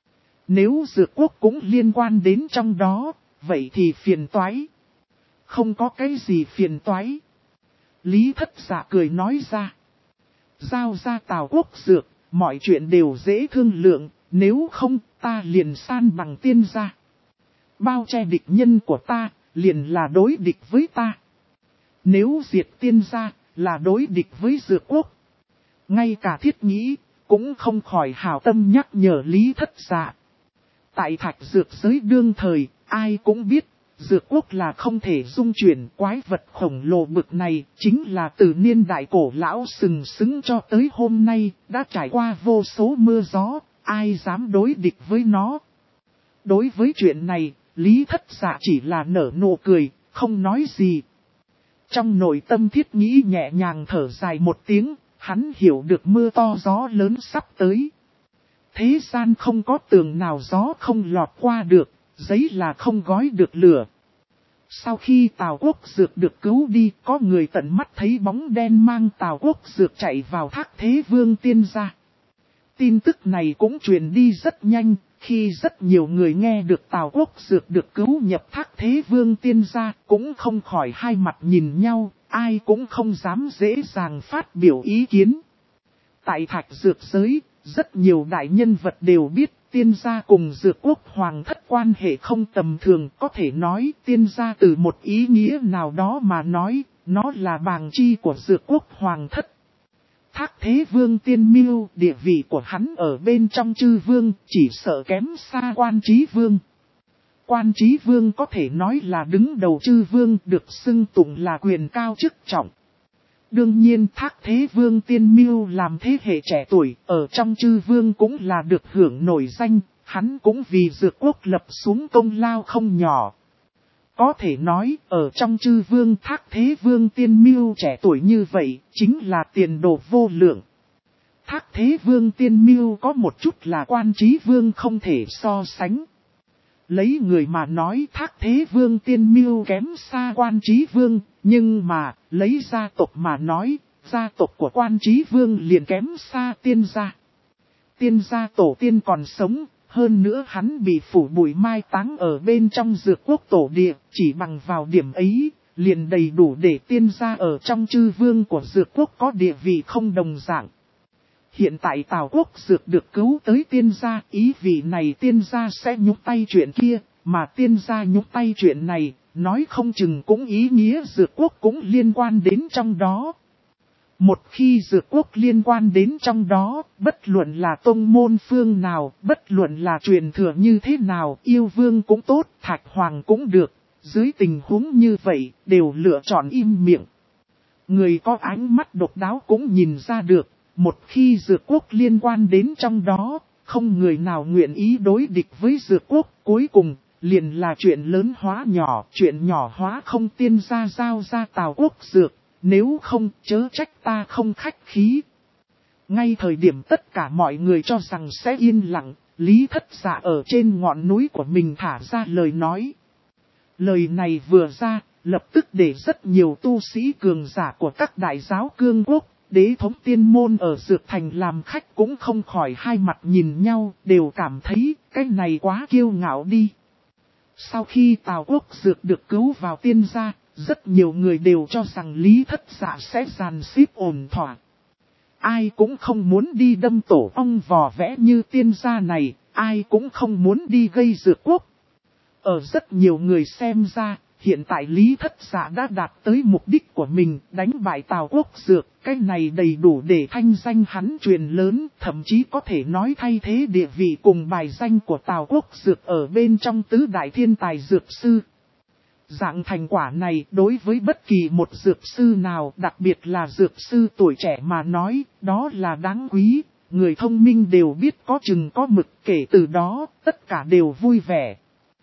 Nếu Dược Quốc cũng liên quan đến trong đó, vậy thì phiền toái. Không có cái gì phiền toái. Lý Thất Dạ cười nói ra. Giao ra Tào Quốc Dược, mọi chuyện đều dễ thương lượng, nếu không ta liền san bằng tiên gia. Bao che địch nhân của ta, liền là đối địch với ta. Nếu diệt tiên gia, là đối địch với Dược Quốc. Ngay cả Thiết Nghĩ, cũng không khỏi hảo tâm nhắc nhở Lý Thất Dạ. Tại Thạch Dược giới đương thời, ai cũng biết. Dược Quốc là không thể dung chuyển, quái vật khổng lồ bực này, chính là từ niên đại cổ lão sừng sững cho tới hôm nay, đã trải qua vô số mưa gió, ai dám đối địch với nó. Đối với chuyện này, Lý Thất Dạ chỉ là nở nụ cười, không nói gì. Trong nội tâm Thiết Nghĩ nhẹ nhàng thở dài một tiếng, hắn hiểu được mưa to gió lớn sắp tới. Thế gian không có tường nào gió không lọt qua được. Giấy là không gói được lửa. Sau khi Tào Quốc Dược được cứu đi, có người tận mắt thấy bóng đen mang Tào Quốc Dược chạy vào Thác Thế Vương tiên gia. Tin tức này cũng truyền đi rất nhanh, khi rất nhiều người nghe được Tào Quốc Dược được cứu nhập Thác Thế Vương tiên gia, cũng không khỏi hai mặt nhìn nhau, ai cũng không dám dễ dàng phát biểu ý kiến. Tại Thạch Dược giới, rất nhiều đại nhân vật đều biết. Tiên gia cùng Dược Quốc hoàng thất quan hệ không tầm thường, có thể nói tiên gia từ một ý nghĩa nào đó mà nói, nó là bàng chi của Dược Quốc hoàng thất. Thác Thế Vương tiên mưu, địa vị của hắn ở bên trong chư vương, chỉ sợ kém xa Quan Chí Vương. Quan Chí Vương có thể nói là đứng đầu chư vương, được xưng tụng là quyền cao chức trọng. Đương nhiên Thác Thế Vương tiên mưu làm thế hệ trẻ tuổi, ở trong chư vương cũng là được hưởng nổi danh, hắn cũng vì Dược Quốc lập xuống công lao không nhỏ. Có thể nói, ở trong chư vương Thác Thế Vương tiên mưu trẻ tuổi như vậy, chính là tiền đồ vô lượng. Thác Thế Vương tiên mưu có một chút là Quan Chí Vương không thể so sánh. Lấy người mà nói Thác Thế Vương tiên mưu kém xa Quan Chí Vương, nhưng mà, lấy gia tộc mà nói, gia tộc của Quan Chí Vương liền kém xa tiên gia. Tiên gia tổ tiên còn sống, hơn nữa hắn bị phủ bụi mai táng ở bên trong Dược Quốc tổ địa, chỉ bằng vào điểm ấy, liền đầy đủ để tiên gia ở trong chư vương của Dược Quốc có địa vị không đồng dạng. Hiện tại Tào Quốc Dược được cứu tới tiên gia, ý vị này tiên gia sẽ nhúc tay chuyện kia, mà tiên gia nhúc tay chuyện này, nói không chừng cũng ý nghĩa Dược Quốc cũng liên quan đến trong đó. Một khi Dược Quốc liên quan đến trong đó, bất luận là tông môn phương nào, bất luận là truyền thừa như thế nào, yêu vương cũng tốt, Thạch Hoàng cũng được, dưới tình huống như vậy, đều lựa chọn im miệng. Người có ánh mắt độc đáo cũng nhìn ra được, một khi Dược Quốc liên quan đến trong đó, không người nào nguyện ý đối địch với Dược Quốc, cuối cùng, liền là chuyện lớn hóa nhỏ, chuyện nhỏ hóa không tiên gia giao ra Tào Quốc Dược. Nếu không, chớ trách ta không khách khí. Ngay thời điểm tất cả mọi người cho rằng sẽ yên lặng, Lý Thất Dạ ở trên ngọn núi của mình thả ra lời nói. Lời này vừa ra, lập tức để rất nhiều tu sĩ cường giả của các đại giáo cương quốc, đế thống tiên môn ở Dược Thành làm khách cũng không khỏi hai mặt nhìn nhau, đều cảm thấy cái này quá kiêu ngạo đi. Sau khi Tào Quốc Dược được cứu vào tiên gia, rất nhiều người đều cho rằng Lý Thất Dạ sẽ dàn xếp ổn thỏa. Ai cũng không muốn đi đâm tổ ong vò vẽ như tiên gia này, ai cũng không muốn đi gây Dược Quốc. Ở rất nhiều người xem ra, hiện tại Lý Thất Dạ đã đạt tới mục đích của mình, đánh bại Tào Quốc Dược, cái này đầy đủ để thanh danh hắn truyền lớn, thậm chí có thể nói thay thế địa vị cùng bài danh của Tào Quốc Dược ở bên trong tứ đại thiên tài dược sư. Dạng thành quả này đối với bất kỳ một dược sư nào, đặc biệt là dược sư tuổi trẻ mà nói, đó là đáng quý, người thông minh đều biết có chừng có mực, kể từ đó, tất cả đều vui vẻ.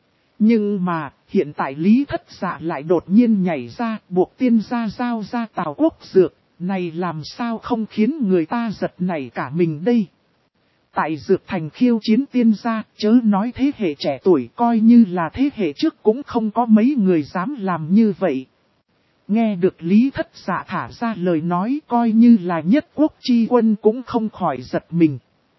Nhưng mà, hiện tại Lý Thất Dạ lại đột nhiên nhảy ra, buộc tiên gia giao ra Tào Quốc Dược, này làm sao không khiến người ta giật nảy cả mình đây. Tại Dược Thành khiêu chiến tiên gia, chớ nói thế hệ trẻ tuổi, coi như là thế hệ trước cũng không có mấy người dám làm như vậy. Nghe được Lý Thất Dạ thả ra lời nói, coi như là nhất quốc chi quân cũng không khỏi giật mình.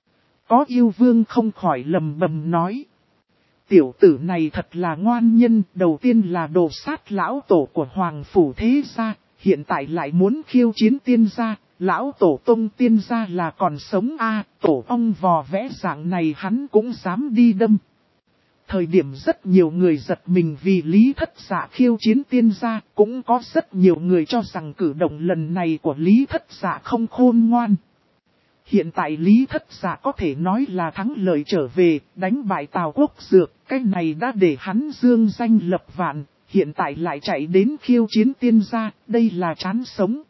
Có yêu vương không khỏi lầm bầm nói. Tiểu tử này thật là ngoan nhân, đầu tiên là đồ sát lão tổ của Hoàng Phủ Thế Gia, hiện tại lại muốn khiêu chiến tiên gia. Lão tổ tông tiên gia là còn sống tổ ong vò vẽ dạng này hắn cũng dám đi đâm. Thời điểm rất nhiều người giật mình vì Lý Thất Dạ khiêu chiến tiên gia, cũng có rất nhiều người cho rằng cử động lần này của Lý Thất Dạ không khôn ngoan. Hiện tại Lý Thất Dạ có thể nói là thắng lợi trở về, đánh bại Tào Quốc Dược, cái này đã để hắn dương danh lập vạn, hiện tại lại chạy đến khiêu chiến tiên gia, đây là chán sống.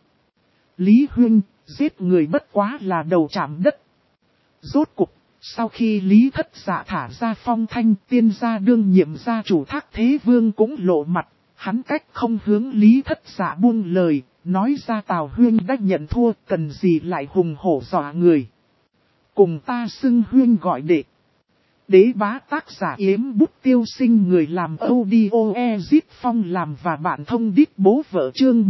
Lý Huynh, giết người bất quá là đầu chạm đất. Rốt cục, sau khi Lý Thất Dạ thả ra phong thanh, tiên gia đương nhiệm gia chủ Thác Thế Vương cũng lộ mặt, hắn cách không hướng Lý Thất Dạ buông lời, nói ra Tào Huynh đã nhận thua, cần gì lại hùng hổ dọa người. Cùng ta xưng Huynh gọi đệ. Đế bá tác giả Yếm Bút Tiêu Sinh, người làm audio Ezit Phong làm và bạn thông đít bố vợ chương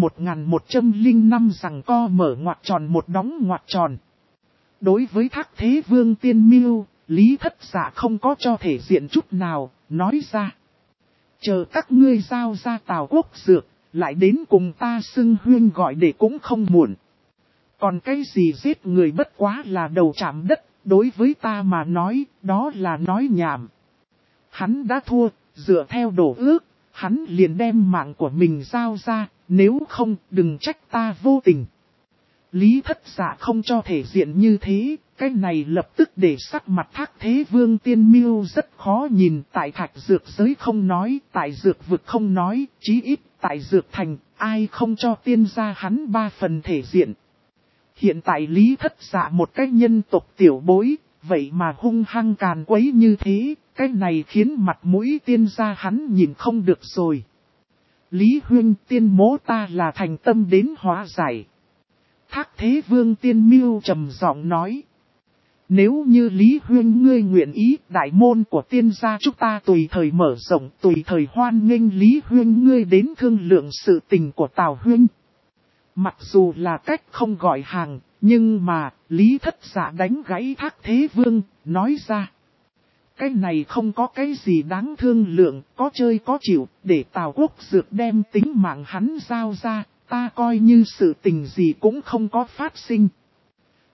1105 rằng co mở ngoặc tròn một đóng ngoặc tròn. Đối với Thác Thế Vương tiên mưu, Lý Thất Dạ không có cho thể diện chút nào, nói ra. Chờ các ngươi giao ra Tào Quốc Dược, lại đến cùng ta xưng Huynh gọi để cũng không muộn. Còn cái gì giết người bất quá là đầu chạm đất. Đối với ta mà nói, đó là nói nhảm. Hắn đã thua, dựa theo đổ ước, hắn liền đem mạng của mình giao ra, nếu không, đừng trách ta vô tình. Lý Thất Dạ không cho thể diện như thế, cái này lập tức để sắc mặt Thác Thế Vương tiên mưu rất khó nhìn. Tại Thạch Dược giới không nói, tại Dược vực không nói, chí ít tại Dược Thành, ai không cho tiên gia hắn 3 phần thể diện. Hiện tại Lý Thất Dạ một cái nhân tộc tiểu bối, vậy mà hung hăng càn quấy như thế, cái này khiến mặt mũi tiên gia hắn nhìn không được rồi. Lý Huynh, tiên mố ta là thành tâm đến hóa giải. Thác Thế Vương tiên mưu trầm giọng nói. Nếu như Lý Huynh ngươi nguyện ý, đại môn của tiên gia chúng ta tùy thời mở rộng, tùy thời hoan nghênh Lý Huynh ngươi đến thương lượng sự tình của Tào Huynh. Mặc dù là cách không gọi hàng, nhưng mà, Lý Thất Dạ đánh gãy Thác Thế Vương, nói ra. Cái này không có cái gì đáng thương lượng, có chơi có chịu, để Tào Quốc Dược đem tính mạng hắn giao ra, ta coi như sự tình gì cũng không có phát sinh.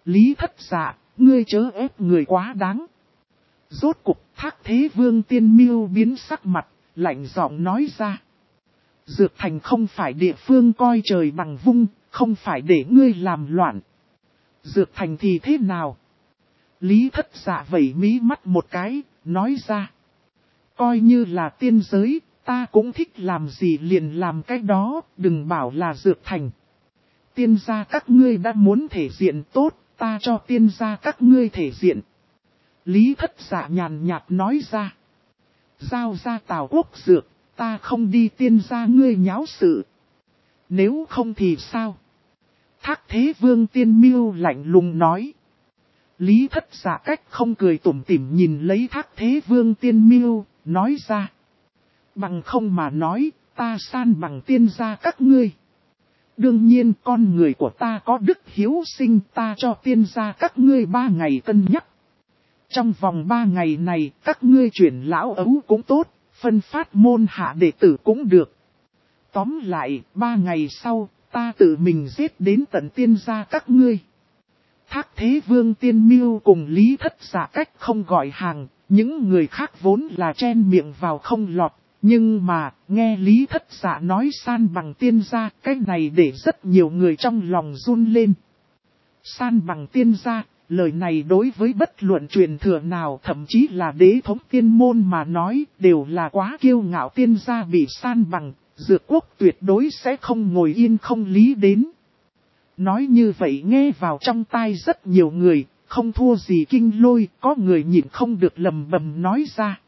Lý Thất Dạ, ngươi chớ ép người quá đáng. Rốt cục Thác Thế Vương Tiên Miêu biến sắc mặt, lạnh giọng nói ra. Dược Thành không phải địa phương coi trời bằng vung, không phải để ngươi làm loạn. Dược Thành thì thế nào? Lý Thất Dạ vẩy mí mắt một cái, nói ra. Coi như là tiên giới, ta cũng thích làm gì liền làm cái đó, đừng bảo là Dược Thành. Tiên gia các ngươi đã muốn thể diện tốt, ta cho tiên gia các ngươi thể diện. Lý Thất Dạ nhàn nhạt nói ra. Giao ra Tào Quốc Dược, ta không đi tiên gia ngươi nháo sự. Nếu không thì sao? Thác Thế Vương Tiên Miêu lạnh lùng nói. Lý Thất Dạ cách không cười tủm tỉm nhìn lấy Thác Thế Vương Tiên Miêu, nói ra. Bằng không mà nói, ta san bằng tiên gia các ngươi. Đương nhiên con người của ta có đức hiếu sinh, ta cho tiên gia các ngươi 3 ngày cân nhắc. Trong vòng 3 ngày này, các ngươi chuyển lão ấu cũng tốt, phân phát môn hạ đệ tử cũng được. Tóm lại, 3 ngày sau, ta tự mình giết đến tận tiên gia các ngươi. Thác Thế Vương Tiên Miêu cùng Lý Thất Dạ cách không gọi hàng, những người khác vốn là chen miệng vào không lọt. Nhưng mà, nghe Lý Thất Dạ nói san bằng tiên gia, cái này để rất nhiều người trong lòng run lên. San bằng tiên gia, lời này đối với bất luận truyền thừa nào thậm chí là đế thống tiên môn mà nói, đều là quá kiêu ngạo. Tiên gia bị san bằng, Dược Quốc tuyệt đối sẽ không ngồi yên không lý đến. Nói như vậy nghe vào trong tai rất nhiều người, không thua gì Kinh Lôi, có người nhịn không được lầm bầm nói ra.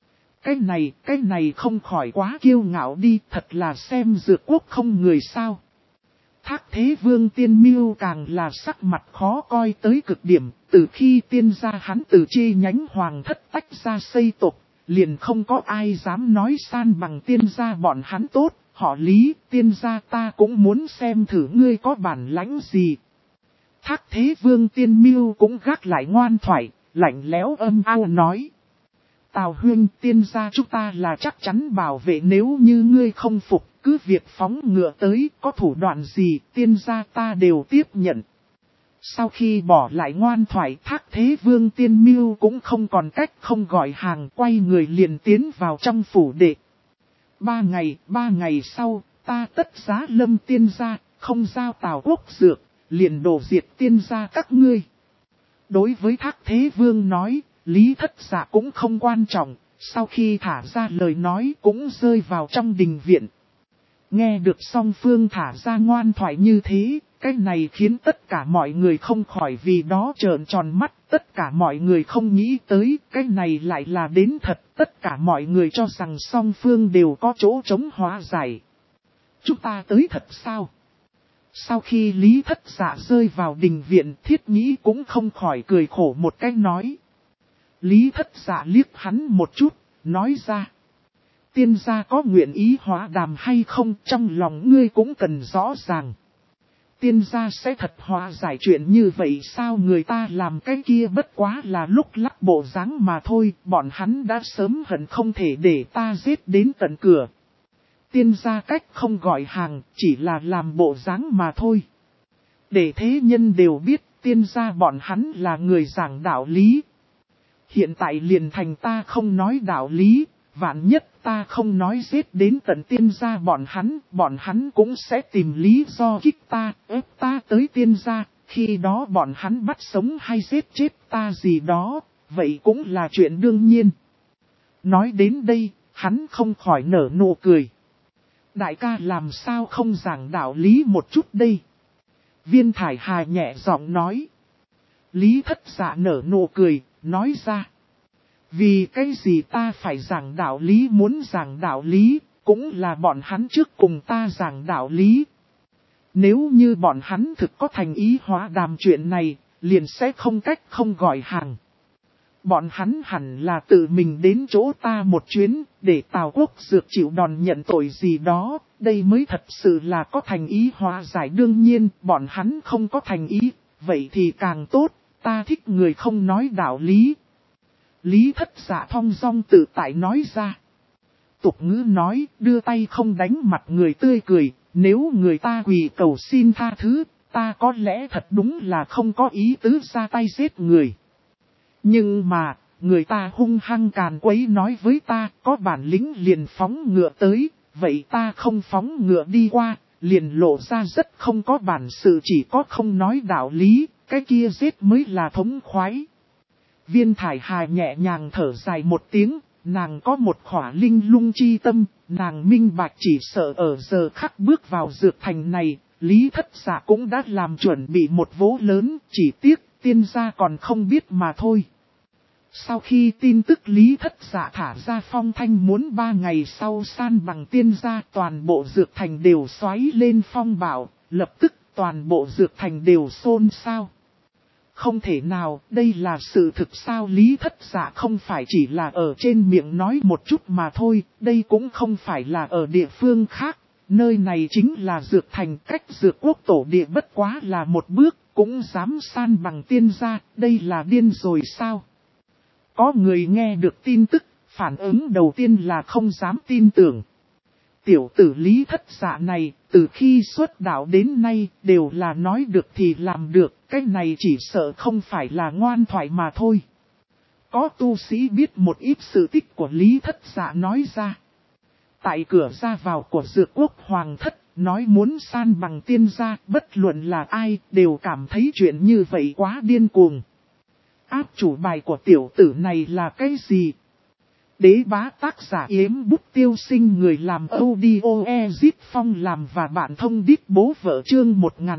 Cái này không khỏi quá kiêu ngạo đi, thật là xem Dược Quốc không người sao. Thác Thế Vương Tiên Miêu càng là sắc mặt khó coi tới cực điểm, từ khi tiên gia hắn từ chi nhánh hoàng thất tách ra xây tộc, liền không có ai dám nói san bằng tiên gia bọn hắn tốt, họ Lý, tiên gia ta cũng muốn xem thử ngươi có bản lãnh gì. Thác Thế Vương Tiên Miêu cũng gác lại ngoan thoại, lạnh lẽo âm ao nói. Tào Huynh, tiên gia chúng ta là chắc chắn bảo vệ, nếu như ngươi không phục, cứ việc phóng ngựa tới, có thủ đoạn gì, tiên gia ta đều tiếp nhận. Sau khi bỏ lại ngoan thoại, Thác Thế Vương Tiên Miêu cũng không còn cách không gọi hàng, quay người liền tiến vào trong phủ đệ. 3 ngày sau, ta tất giá lâm tiên gia, không giao Tào Quốc Dược, liền đổ diệt tiên gia các ngươi. Đối với Thác Thế Vương nói, Lý Thất Dạ cũng không quan trọng, sau khi thả ra lời nói cũng rơi vào trong đình viện. Nghe được song phương thả ra ngoan thoại như thế, cái này khiến tất cả mọi người không khỏi vì đó trợn tròn mắt, tất cả mọi người không nghĩ tới, cái này lại là đến thật, tất cả mọi người cho rằng song phương đều có chỗ chống hóa giải. Chúng ta tới thật sao? Sau khi Lý Thất Dạ rơi vào đình viện, Thiết Nhĩ cũng không khỏi cười khổ một cái nói. Lý Thất Dạ liếc hắn một chút, nói ra. Tiên gia có nguyện ý hóa đàm hay không, trong lòng ngươi cũng cần rõ ràng. Tiên gia sẽ thật hóa giải chuyện như vậy sao? Người ta làm cái kia bất quá là lúc lắc bộ dáng mà thôi, bọn hắn đã sớm hận không thể để ta giết đến tận cửa. Tiên gia cách không gọi hàng, chỉ là làm bộ dáng mà thôi. Để thế nhân đều biết, tiên gia bọn hắn là người giảng đạo lý. Hiện tại liền thành ta không nói đạo lý, vạn nhất ta không nói giết đến tận tiên gia bọn hắn cũng sẽ tìm lý do kích ta, ép ta tới tiên gia, khi đó bọn hắn bắt sống hay giết chết ta gì đó, vậy cũng là chuyện đương nhiên. Nói đến đây, hắn không khỏi nở nụ cười. Đại ca làm sao không giảng đạo lý một chút đây? Viên Thải Hà nhẹ giọng nói. Lý Thất Dạ nở nụ cười, nói ra. Vì cái gì ta phải giảng đạo lý, muốn giảng đạo lý, cũng là bọn hắn trước cùng ta giảng đạo lý. Nếu như bọn hắn thực có thành ý hóa đàm chuyện này, liền sẽ không cách không gọi hàng. Bọn hắn hẳn là tự mình đến chỗ ta một chuyến, để Tào Quốc Dược chịu đòn nhận tội gì đó, đây mới thật sự là có thành ý hóa giải. Đương nhiên, bọn hắn không có thành ý, vậy thì càng tốt, ta thích người không nói đạo lý. Lý Thất Dạ thong dong tự tại nói ra. Tục ngữ nói, đưa tay không đánh mặt người tươi cười, nếu người ta quỳ cầu xin tha thứ, ta có lẽ thật đúng là không có ý tứ ra tay giết người. Nhưng mà, người ta hung hăng càn quấy nói với ta, có bản lĩnh liền phóng ngựa tới, vậy ta không phóng ngựa đi qua, liền lộ ra rất không có bản sự, chỉ có không nói đạo lý, cái kia giết mới là thống khoái. Viên Thải Hà nhẹ nhàng thở dài một tiếng, nàng có một khỏa linh lung chi tâm, nàng minh bạch chỉ sợ ở giờ khắc bước vào dược thành này, Lý Thất Dạ cũng đã làm chuẩn bị một vố lớn, chỉ tiếc tiên gia còn không biết mà thôi. Sau khi tin tức Lý Thất Dạ thả ra phong thanh muốn 3 ngày sau san bằng tiên gia, toàn bộ dược thành đều xoáy lên phong bạo, lập tức toàn bộ dược thành đều xôn xao. Không thể nào, đây là sự thực sao? Lý Thất Dạ không phải chỉ là ở trên miệng nói một chút mà thôi, đây cũng không phải là ở địa phương khác, nơi này chính là dược thành, cách dược quốc tổ địa bất quá là một bước, cũng dám san bằng tiên gia, đây là điên rồi sao? Có người nghe được tin tức, phản ứng đầu tiên là không dám tin tưởng. Tiểu tử Lý Thất Dạ này, từ khi xuất đạo đến nay, đều là nói được thì làm được, cái này chỉ sợ không phải là ngoan thoại mà thôi. Có tu sĩ biết một ít sự tích của Lý Thất Dạ nói ra. Tại cửa ra vào của Dược Quốc Hoàng Thất, nói muốn san bằng tiên gia, bất luận là ai, đều cảm thấy chuyện như vậy quá điên cuồng. Áp chủ bài của tiểu tử này là cái gì? Đế bá tác giả Yếm Bút Tiêu Sinh, người làm audio Ezit Phong làm và bạn thông đít bố vợ chương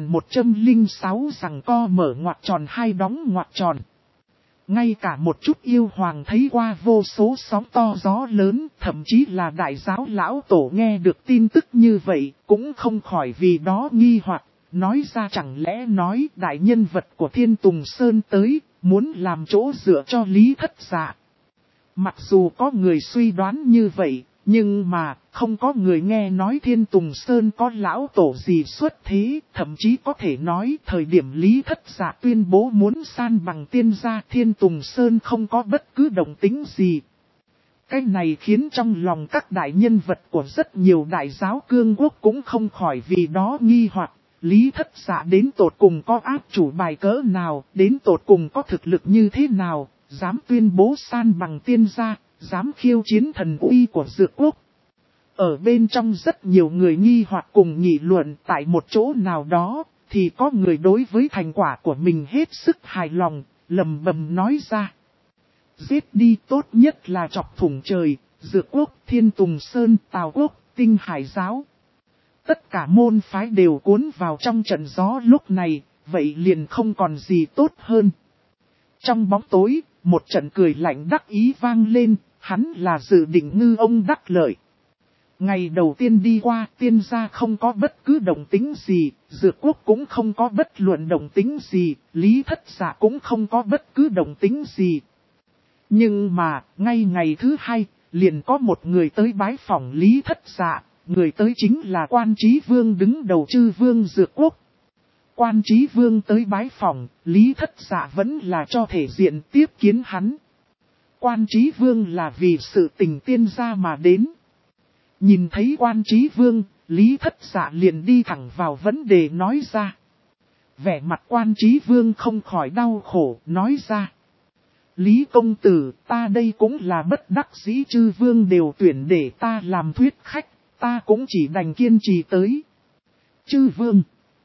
1106 rằng co mở ngoặc tròn hai đóng ngoặc tròn. Ngay cả một chút yêu hoàng thấy qua vô số sóng to gió lớn, thậm chí là đại giáo lão tổ nghe được tin tức như vậy, cũng không khỏi vì đó nghi hoặc, nói ra chẳng lẽ nói đại nhân vật của Thiên Tùng Sơn tới, muốn làm chỗ dựa cho Lý Thất Dạ. Mặc dù có người suy đoán như vậy, nhưng mà không có người nghe nói Thiên Tùng Sơn có lão tổ gì xuất thế, thậm chí có thể nói thời điểm Lý Thất Dạ tuyên bố muốn san bằng tiên gia, Thiên Tùng Sơn không có bất cứ động tĩnh gì. Cái này khiến trong lòng các đại nhân vật của rất nhiều đại giáo cương quốc cũng không khỏi vì đó nghi hoặc. Lý Thất Dạ đến tột cùng có áp chủ bài cỡ nào, đến tột cùng có thực lực như thế nào, dám tuyên bố san bằng tiên gia, dám khiêu chiến thần uy của Dược Quốc. Ở bên trong rất nhiều người nghi hoặc cùng nghị luận, tại một chỗ nào đó, thì có người đối với thành quả của mình hết sức hài lòng, lầm bầm nói ra. Giết đi, tốt nhất là chọc thủng trời, Dược Quốc, Thiên Tùng Sơn, Tào Quốc, Tinh Hải Giáo. Tất cả môn phái đều cuốn vào trong trận gió lúc này, vậy liền không còn gì tốt hơn. Trong bóng tối, một trận cười lạnh đắc ý vang lên, hắn là dự định ngư ông đắc lợi. Ngày đầu tiên đi qua, tiên gia không có bất cứ động tĩnh gì, Dược Quốc cũng không có bất luận động tĩnh gì, Lý Thất Dạ cũng không có bất cứ động tĩnh gì. Nhưng mà, ngay ngày thứ hai, liền có một người tới bái phỏng Lý Thất Dạ. Người tới chính là Quan Chí Vương đứng đầu Chư Vương Dược Quốc. Quan Chí Vương tới bái phỏng, Lý Thất Dạ vẫn là cho thể diện tiếp kiến hắn. Quan Chí Vương là vì sự tình tiên gia mà đến. Nhìn thấy Quan Chí Vương, Lý Thất Dạ liền đi thẳng vào vấn đề nói ra. Vẻ mặt Quan Chí Vương không khỏi đau khổ, nói ra. Lý công tử, ta đây cũng là bất đắc dĩ, Chư Vương đều tuyển để ta làm thuyết khách. Ta cũng chỉ đành kiên trì tới. Chư Vương.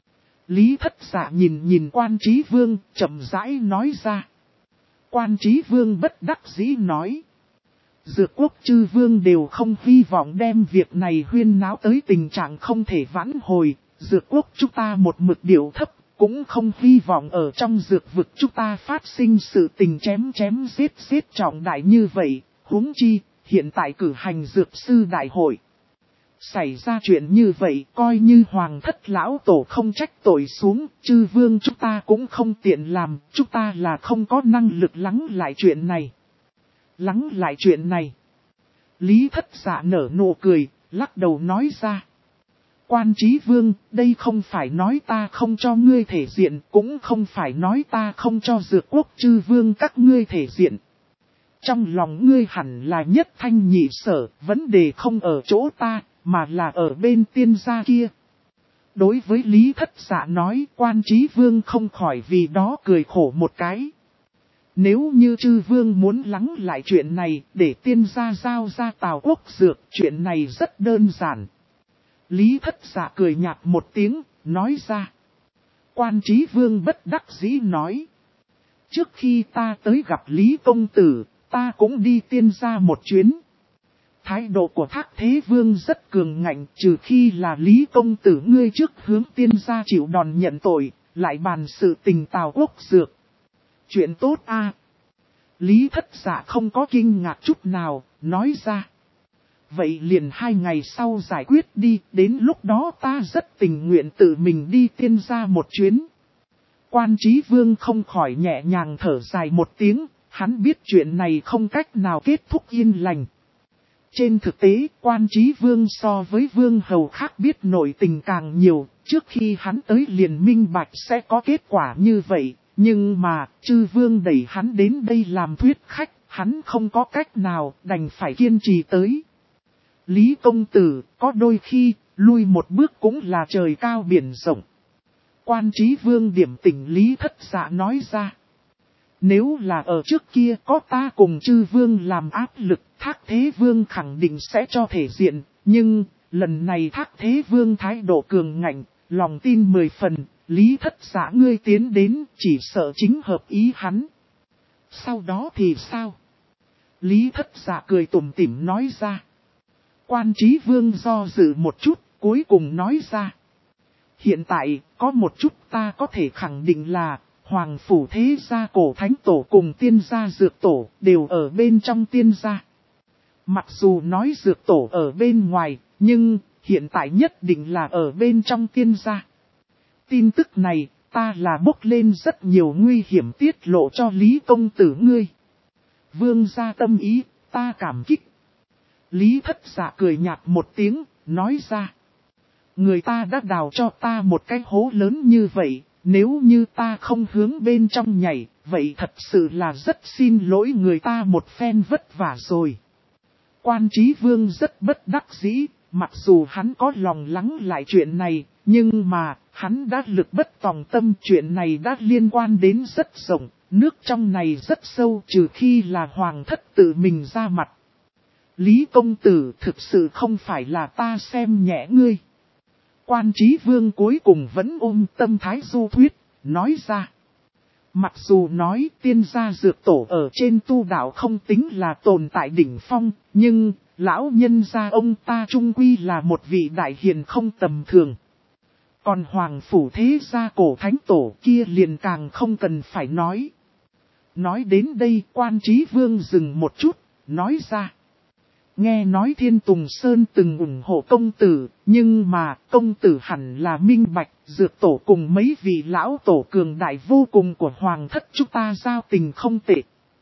Lý Thất Dạ nhìn Quan Chí Vương, chậm rãi nói ra. Quan Chí Vương bất đắc dĩ nói. Dược Quốc Chư Vương đều không hy vọng đem việc này huyên náo tới tình trạng không thể vãn hồi. Dược Quốc chúng ta một mực điệu thấp, cũng không hy vọng ở trong dược vực chúng ta phát sinh sự tình chém giết trọng đại như vậy. Huống chi, hiện tại cử hành dược sư đại hội. Xảy ra chuyện như vậy, coi như Hoàng Thất lão tổ không trách tội xuống, Chư Vương chúng ta cũng không tiện làm, chúng ta là không có năng lực lắng lại chuyện này. Lắng lại chuyện này. Lý Thất Dạ nở nụ cười, lắc đầu nói ra. Quan Chí Vương, đây không phải nói ta không cho ngươi thể diện, cũng không phải nói ta không cho Dược Quốc Chư Vương các ngươi thể diện. Trong lòng ngươi hẳn là nhất thanh nhị sở, vấn đề không ở chỗ ta, mà là ở bên tiên gia kia. Đối với Lý Thất Dạ nói, Quan Chí Vương không khỏi vì đó cười khổ một cái. Nếu như Chư Vương muốn lắng lại chuyện này để tiên gia giao ra Tào Quốc Dược, chuyện này rất đơn giản. Lý Thất Dạ cười nhạt một tiếng, nói ra. Quan Chí Vương bất đắc dĩ nói. Trước khi ta tới gặp Lý Công Tử, ta cũng đi tiên gia một chuyến. Thái độ của Thác Thế Vương rất cường ngạnh, trừ khi là Lý Công Tử ngươi trước hướng tiên gia chịu đòn nhận tội, lại bàn sự tình Tào Quốc Dược. Chuyện tốt a. Lý Thất Dạ không có kinh ngạc chút nào, nói ra. Vậy liền 2 ngày sau giải quyết đi, đến lúc đó ta rất tình nguyện tự mình đi tiên gia một chuyến. Quan Chí Vương không khỏi nhẹ nhàng thở dài một tiếng, hắn biết chuyện này không cách nào kết thúc yên lành. Trên thực tế, Quan Chí Vương so với Vương Hầu khác biết nội tình càng nhiều, trước khi hắn tới liền minh bạch sẽ có kết quả như vậy, nhưng mà, Chư Vương đẩy hắn đến đây làm thuyết khách, hắn không có cách nào, đành phải kiên trì tới. Lý Công Tử, có đôi khi, lui một bước cũng là trời cao biển rộng. Quan Chí Vương điểm tỉnh Lý Thất Dạ nói ra. Nếu là ở trước kia có ta cùng Chư Vương làm áp lực, Thác Thế Vương khẳng định sẽ cho thể diện, nhưng lần này Thác Thế Vương thái độ cường ngạnh, lòng tin 10 phần, Lý Thất Dạ ngươi tiến đến chỉ sợ chính hợp ý hắn. Sau đó thì sao? Lý Thất Dạ cười tủm tỉm nói ra. Quan Chí Vương do dự một chút, cuối cùng nói ra. Hiện tại, có một chút ta có thể khẳng định là, Hoàng Phủ Thế Gia Cổ Thánh Tổ cùng Tiên Gia Dược Tổ đều ở bên trong Tiên Gia. Mặc dù nói Dược Tổ ở bên ngoài, nhưng hiện tại nhất định là ở bên trong Tiên Gia. Tin tức này, ta là bốc lên rất nhiều nguy hiểm tiết lộ cho Lý Công Tử ngươi. Vương gia tâm ý, ta cảm kích. Lý Thất Dạ cười nhạt một tiếng, nói ra. Người ta đã đào cho ta một cái hố lớn như vậy, nếu như ta không hướng bên trong nhảy, vậy thật sự là rất xin lỗi người ta một phen vất vả rồi. Quan Chí Vương rất bất đắc dĩ, mặc dù hắn có lòng lắng lại chuyện này, nhưng mà, hắn đã lực bất tòng tâm, chuyện này đã liên quan đến rất rộng, nước trong này rất sâu, trừ khi là Hoàng thất tự mình ra mặt. Lý Công Tử thực sự không phải là ta xem nhẹ ngươi. Quan Chí Vương cuối cùng vẫn ôm tâm thái du thuyết, nói ra. Mặc dù nói Tiên Gia Dược Tổ ở trên tu đạo không tính là tồn tại đỉnh phong, nhưng lão nhân gia ông ta trung quy là một vị đại hiền không tầm thường. Còn Hoàng Phủ Thế Gia Cổ Thánh Tổ kia liền càng không cần phải nói. Nói đến đây Quan Chí Vương dừng một chút, nói ra. Nghe nói Thiên Tùng Sơn từng ủng hộ công tử, nhưng mà công tử hẳn là minh bạch, Dược Tổ cùng mấy vị lão tổ cường đại vô cùng của Hoàng thất chúng ta giao tình không tệ.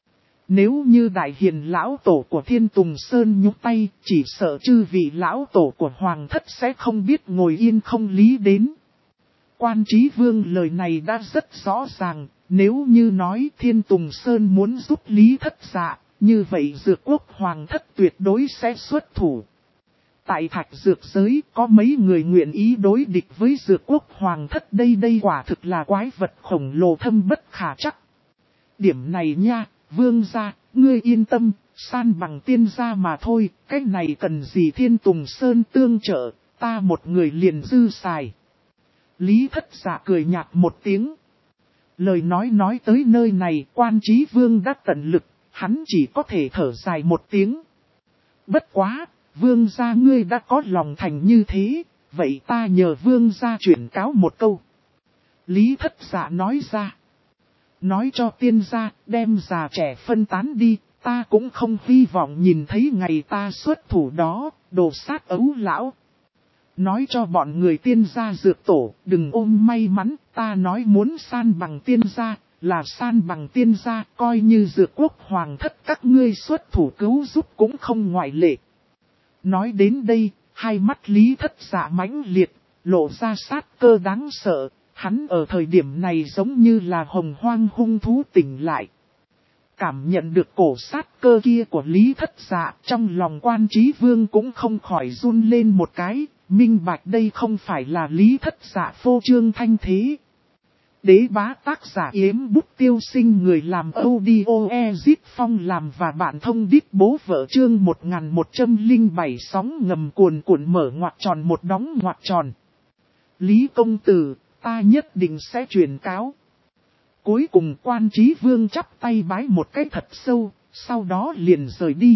Nếu như đại hiền lão tổ của Thiên Tùng Sơn nhúc tay, chỉ sợ chư vị lão tổ của Hoàng thất sẽ không biết ngồi yên không lý đến. Quan Chí Vương lời này đã rất rõ ràng, nếu như nói Thiên Tùng Sơn muốn giúp Lý Thất Dạ, như vậy Dược Quốc Hoàng thất tuyệt đối sẽ xuất thủ. Tại Thạch Dược giới có mấy người nguyện ý đối địch với Dược Quốc Hoàng thất đây quả thực là quái vật khổng lồ thâm bất khả chắc. Điểm này nha, Vương gia, ngươi yên tâm, san bằng Tiên gia mà thôi, cái này cần gì Thiên Tùng Sơn tương trợ, ta một người liền dư xài. Lý Thất Dạ cười nhạt một tiếng. Lời nói tới nơi này Quan Chí Vương đã tận lực, hắn chỉ có thể thở dài một tiếng. Bất quá, Vương gia ngươi đã có lòng thành như thế, vậy ta nhờ Vương gia chuyển cáo một câu. Lý Thất Dạ nói ra. Nói cho Tiên gia, đem già trẻ phân tán đi, ta cũng không hy vọng nhìn thấy ngày ta xuất thủ đó, đồ sát ấu lão. Nói cho bọn người Tiên gia Dược Tổ, đừng ôm may mắn, ta nói muốn san bằng Tiên gia, là san bằng Tiên gia, coi như Dược Quốc Hoàng thất các ngươi xuất thủ cứu giúp cũng không ngoại lệ. Nói đến đây, hai mắt Lý Thất Dạ mãnh liệt, lộ ra sát cơ đáng sợ, hắn ở thời điểm này giống như là hồng hoang hung thú tỉnh lại. Cảm nhận được cổ sát cơ kia của Lý Thất Dạ, trong lòng Quan Chí Vương cũng không khỏi run lên một cái, minh bạch đây không phải là Lý Thất Dạ phô trương thanh thế. Đế bá tác giả Yếm Bút Tiêu Sinh, người làm audio Ezit Phong làm và bạn thông đít bố vợ, chương 1107 sóng ngầm cuồn cuộn mở ngoặc tròn một đóng ngoặc tròn. Lý công tử, ta nhất định sẽ truyền cáo. Cuối cùng Quan Chí Vương chắp tay bái một cái thật sâu, sau đó liền rời đi.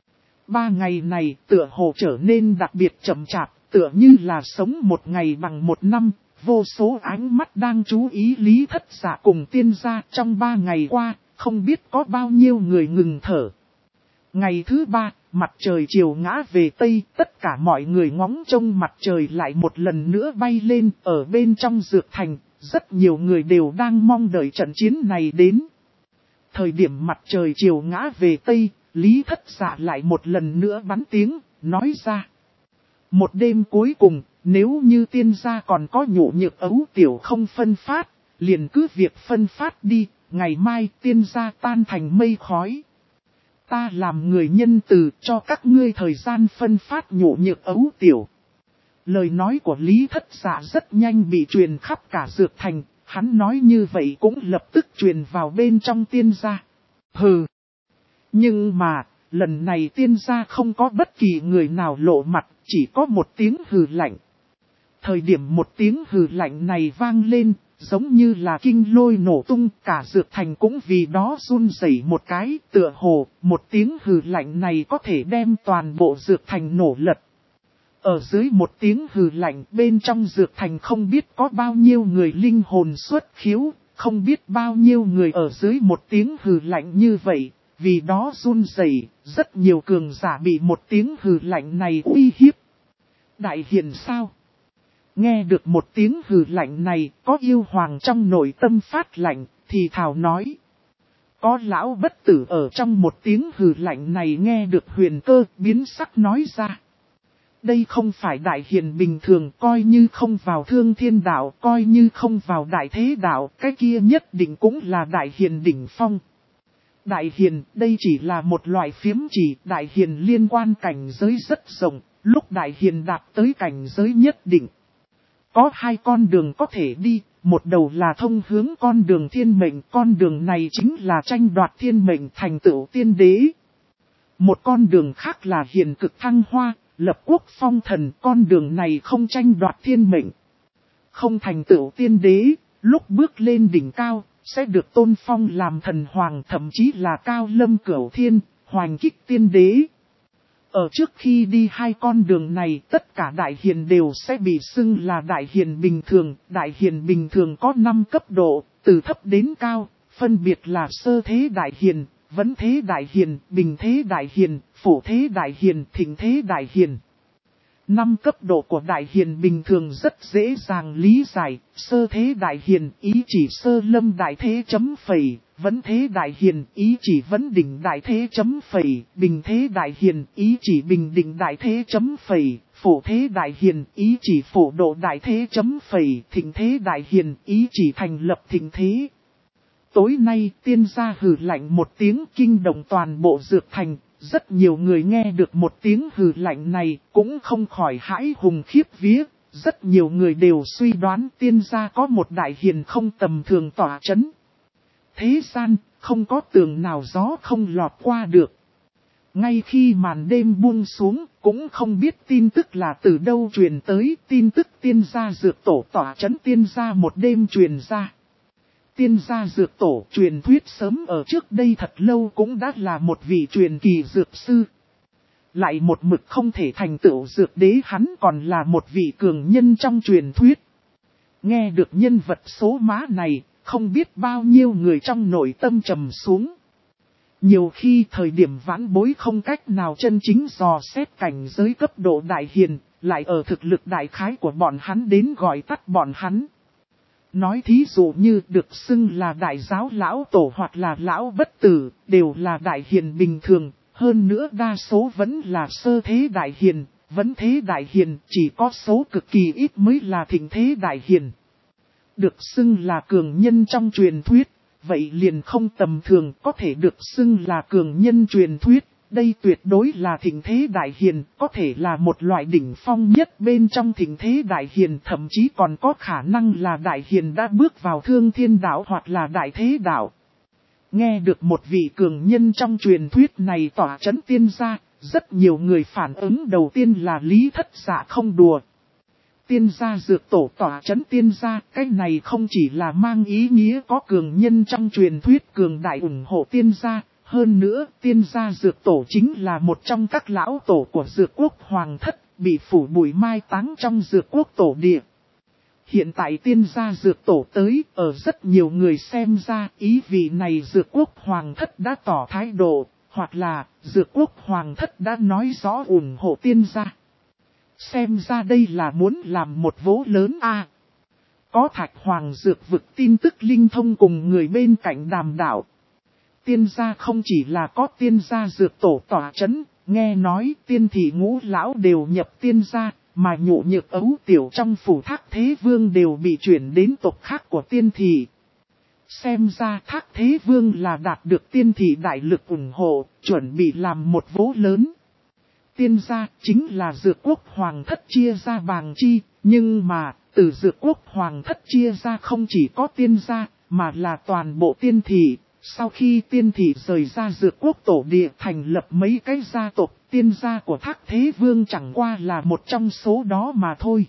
3 ngày này tựa hồ trở nên đặc biệt chậm chạp, tựa như là sống một ngày bằng một năm. Vô số ánh mắt đang chú ý Lý Thất Dạ cùng tiên gia. Trong 3 ngày qua, không biết có bao nhiêu người ngừng thở. Ngày thứ 3, mặt trời chiều ngã về Tây, tất cả mọi người ngóng trông mặt trời lại một lần nữa bay lên. Ở bên trong dược thành, rất nhiều người đều đang mong đợi trận chiến này đến. Thời điểm mặt trời chiều ngã về Tây, Lý Thất Dạ lại một lần nữa bắn tiếng, nói ra. Một đêm cuối cùng, nếu như tiên gia còn có nhũ nhược ấu tiểu không phân phát, liền cứ việc phân phát đi, ngày mai tiên gia tan thành mây khói. Ta làm người nhân từ cho các ngươi thời gian phân phát nhũ nhược ấu tiểu. Lời nói của Lý Thất Dạ rất nhanh bị truyền khắp cả dược thành, hắn nói như vậy cũng lập tức truyền vào bên trong tiên gia. Hừ! Nhưng mà, lần này tiên gia không có bất kỳ người nào lộ mặt, chỉ có một tiếng hừ lạnh. Thời điểm một tiếng hừ lạnh này vang lên, giống như là kinh lôi nổ tung, cả dược thành cũng vì đó run rẩy một cái, tựa hồ, một tiếng hừ lạnh này có thể đem toàn bộ dược thành nổ lật. Ở dưới một tiếng hừ lạnh, bên trong dược thành không biết có bao nhiêu người linh hồn xuất khiếu, không biết bao nhiêu người ở dưới một tiếng hừ lạnh như vậy, vì đó run rẩy, rất nhiều cường giả bị một tiếng hừ lạnh này uy hiếp. Đại hiền sao? Nghe được một tiếng hừ lạnh này, có yêu hoàng trong nội tâm phát lạnh, thì thảo nói. Có lão bất tử ở trong một tiếng hừ lạnh này nghe được Huyền Cơ biến sắc nói ra. Đây không phải đại hiền bình thường, coi như không vào Thương Thiên đạo, coi như không vào Đại Thế đạo, cái kia nhất định cũng là đại hiền đỉnh phong. Đại hiền, đây chỉ là một loại phiếm chỉ, đại hiền liên quan cảnh giới rất rộng, lúc đại hiền đạt tới cảnh giới nhất định. Có 2 con đường có thể đi, một đầu là thông hướng con đường thiên mệnh, con đường này chính là tranh đoạt thiên mệnh thành tựu tiên đế. Một con đường khác là hiền cực thăng hoa, lập quốc phong thần, con đường này không tranh đoạt thiên mệnh. Không thành tựu tiên đế, lúc bước lên đỉnh cao, sẽ được tôn phong làm thần hoàng, thậm chí là cao lâm cửu thiên, hoành kích tiên đế. Ở trước khi đi 2 con đường này, tất cả đại hiền đều sẽ bị xưng là đại hiền bình thường. Đại hiền bình thường có 5 cấp độ, từ thấp đến cao, phân biệt là sơ thế đại hiền, vấn thế đại hiền, bình thế đại hiền, phổ thế đại hiền, thịnh thế đại hiền. 5 cấp độ của đại hiền bình thường rất dễ dàng lý giải, sơ thế đại hiền ý chỉ sơ lâm đại thế chấm phẩy, vấn thế đại hiền ý chỉ vấn đỉnh đại thế chấm phẩy, bình thế đại hiền ý chỉ bình đỉnh đại thế chấm phẩy, phổ thế đại hiền ý chỉ phổ độ đại thế chấm phẩy, thịnh thế đại hiền ý chỉ thành lập thịnh thế. Tối nay tiên gia hừ lạnh một tiếng kinh động toàn bộ dược thành. Rất nhiều người nghe được một tiếng hừ lạnh này cũng không khỏi hãi hùng khiếp vía. Rất nhiều người đều suy đoán tiên gia có một đại hiền không tầm thường tỏa chấn. Thế gian không có tường nào gió không lọt qua được. Ngay khi màn đêm buông xuống cũng không biết tin tức là từ đâu truyền tới. Tin tức tiên gia dược tổ tỏa chấn tiên gia một đêm truyền ra. Tiên gia dược tổ truyền thuyết sớm ở trước đây thật lâu cũng đã là một vị truyền kỳ dược sư. Lại một mực không thể thành tựu dược đế, hắn còn là một vị cường nhân trong truyền thuyết. Nghe được nhân vật số má này, không biết bao nhiêu người trong nội tâm trầm xuống. Nhiều khi thời điểm vãn bối không cách nào chân chính dò xét cảnh giới cấp độ đại hiền, lại ở thực lực đại khái của bọn hắn đến gọi tắt bọn hắn. Nói thí dụ như được xưng là đại giáo lão tổ hoặc là lão bất tử, đều là đại hiền bình thường, hơn nữa đa số vẫn là sơ thế đại hiền, vấn thế đại hiền, chỉ có số cực kỳ ít mới là thịnh thế đại hiền. Được xưng là cường nhân trong truyền thuyết, vậy liền không tầm thường, có thể được xưng là cường nhân truyền thuyết, Đây tuyệt đối là thịnh thế đại hiền, có thể là một loại đỉnh phong nhất bên trong thịnh thế đại hiền, thậm chí còn có khả năng là đại hiền đã bước vào thương thiên đạo hoặc là đại thế đạo. Nghe được một vị cường nhân trong truyền thuyết này tỏa chấn tiên gia, rất nhiều người phản ứng đầu tiên là Lý Thất Dạ không đùa. Tiên gia dược tổ tỏa chấn tiên gia, cái này không chỉ là mang ý nghĩa có cường nhân trong truyền thuyết cường đại ủng hộ tiên gia, hơn nữa tiên gia dược tổ chính là một trong các lão tổ của dược quốc hoàng thất, bị phủ bụi mai táng trong dược quốc tổ địa. Hiện tại tiên gia dược tổ tới, ở rất nhiều người xem ra ý vị này dược quốc hoàng thất đã tỏ thái độ, hoặc là dược quốc hoàng thất đã nói rõ ủng hộ tiên gia. Xem ra đây là muốn làm một vố lớn a. Có Thạch Hoàng dược vực tin tức linh thông cùng người bên cạnh đàm đạo. Tiên gia không chỉ là có tiên gia dược tổ tỏa chấn, nghe nói tiên thị ngũ lão đều nhập tiên gia, mà Nhộ Nhược Ấu tiểu trong phủ Thác Thế Vương đều bị chuyển đến tộc khác của tiên thị. Xem ra Thác Thế Vương là đạt được tiên thị đại lực ủng hộ, chuẩn bị làm một vố lớn. Tiên gia chính là dược quốc hoàng thất chia ra bàng chi, nhưng mà từ dược quốc hoàng thất chia ra không chỉ có tiên gia, mà là toàn bộ tiên thị. Sau khi tiên thị rời ra dược quốc tổ địa thành lập mấy cái gia tộc, tiên gia của Thác Thế Vương chẳng qua là một trong số đó mà thôi.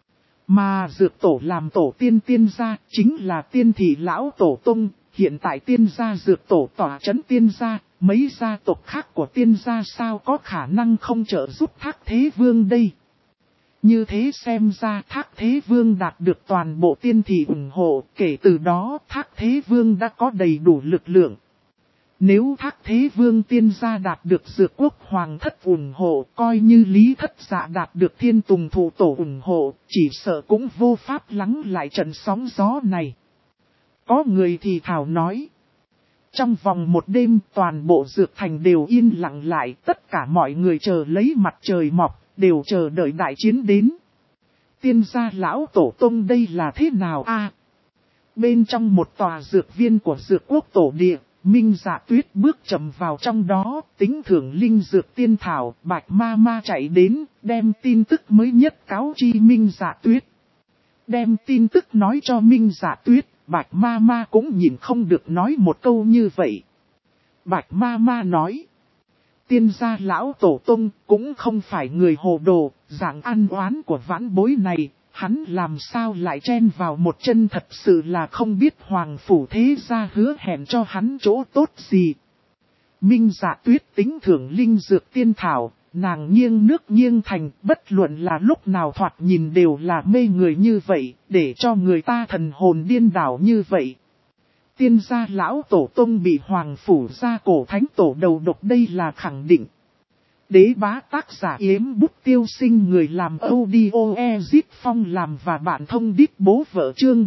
Mà dược tổ làm tổ tiên tiên gia chính là tiên thị lão tổ tung, hiện tại tiên gia dược tổ tỏa chấn tiên gia, mấy gia tộc khác của tiên gia sao có khả năng không trợ giúp Thác Thế Vương đây. Như thế xem ra Thác Thế Vương đạt được toàn bộ tiên thị ủng hộ, kể từ đó Thác Thế Vương đã có đầy đủ lực lượng. Nếu Thác Thế Vương tiên gia đạt được dược quốc hoàng thất ủng hộ, coi như Lý Thất Dạ đạt được thiên tùng thủ tổ ủng hộ, chỉ sợ cũng vô pháp lắng lại trận sóng gió này. Có người thì thảo nói. Trong vòng một đêm toàn bộ dược thành đều yên lặng lại, tất cả mọi người chờ lấy mặt trời mọc, đều chờ đợi đại chiến đến. Tiên gia lão tổ tông đây là thế nào a? Bên trong một tòa dược viên của dược quốc tổ địa, Minh Dạ Tuyết bước chậm vào trong đó, tính thưởng linh dược tiên thảo, Bạch Ma Ma chạy đến, đem tin tức mới nhất cáo chi Minh Dạ Tuyết. Đem tin tức nói cho Minh Dạ Tuyết, Bạch Ma Ma cũng nhìn không được nói một câu như vậy. Bạch Ma Ma nói, tiên gia lão tổ tông cũng không phải người hồ đồ, dạng ăn oán của vãn bối này, hắn làm sao lại chen vào một chân, thật sự là không biết Hoàng Phủ thế gia hứa hẹn cho hắn chỗ tốt gì. Minh Dạ Tuyết tính thưởng linh dược tiên thảo, nàng nghiêng nước nghiêng thành, bất luận là lúc nào thoạt nhìn đều là mê người như vậy, để cho người ta thần hồn điên đảo như vậy. Tiên gia lão tổ tông bị Hoàng Phủ gia cổ thánh tổ đầu độc, đây là khẳng định. Đế bá tác giả Yếm Bút Tiêu Sinh, người làm audio Ezit Phong làm và bạn thông đít bố vợ chương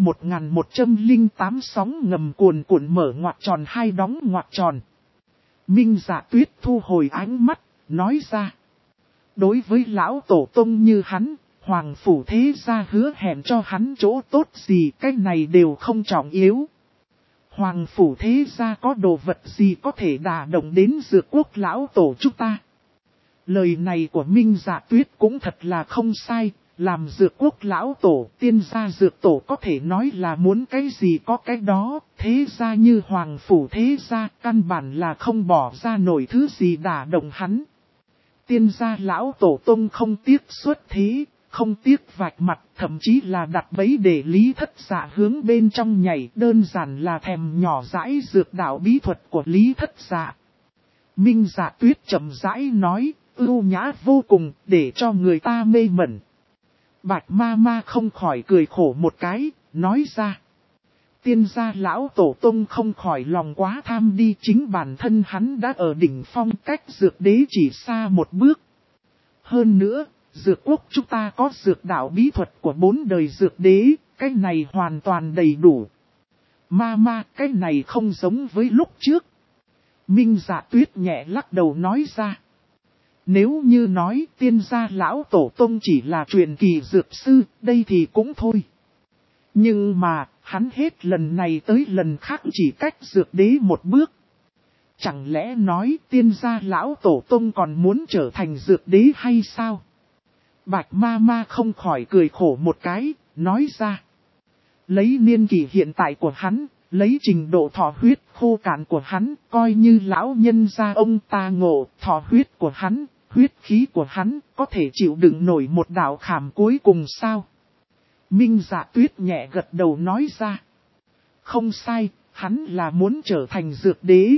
1108 sóng ngầm cuồn cuộn mở ngoặc tròn hai đóng ngoặc tròn. Minh Dạ Tuyết thu hồi ánh mắt, nói ra. Đối với lão tổ tông như hắn, Hoàng Phủ thế gia hứa hẹn cho hắn chỗ tốt gì, cái này đều không trọng yếu. Hoàng Phủ thế gia có đồ vật gì có thể đả động đến dược quốc lão tổ chúng ta. Lời này của Minh Dạ Tuyết cũng thật là không sai, làm dược quốc lão tổ, tiên gia dược tổ có thể nói là muốn cái gì có cái đó, thế gia như Hoàng Phủ thế gia căn bản là không bỏ ra nổi thứ gì đả động hắn. Tiên gia lão tổ tông không tiếc xuất thế, không tiếc vạch mặt, thậm chí là đặt bẫy để Lý Thất Dạ hướng bên trong nhảy, đơn giản là thèm nhỏ dãi dược đạo bí thuật của Lý Thất Dạ. Minh Dạ Tuyết chậm rãi nói, ưu nhã vô cùng, để cho người ta mê mẩn. Bạch Ma Ma không khỏi cười khổ một cái, nói ra. Tiên gia lão tổ tông không khỏi lòng quá tham đi, chính bản thân hắn đã ở đỉnh phong, cách dược đế chỉ xa một bước. Hơn nữa, dược quốc chúng ta có dược đạo bí thuật của 4 đời dược đế, cái này hoàn toàn đầy đủ. Ma Ma, cái này không giống với lúc trước. Minh Dạ Tuyết nhẹ lắc đầu nói ra. Nếu như nói tiên gia lão tổ tông chỉ là truyền kỳ dược sư, đây thì cũng thôi. Nhưng mà, hắn hết lần này tới lần khác chỉ cách dược đế một bước. Chẳng lẽ nói tiên gia lão tổ tông còn muốn trở thành dược đế hay sao? Bạch ma ma không khỏi cười khổ một cái, nói ra. Lấy niên kỷ hiện tại của hắn, lấy trình độ thọ huyết khô cạn của hắn, coi như lão nhân gia ông ta ngộ, thọ huyết của hắn, huyết khí của hắn, có thể chịu đựng nổi một đạo khảm cuối cùng sao? Minh Dạ Tuyết nhẹ gật đầu nói ra. Không sai, hắn là muốn trở thành dược đế.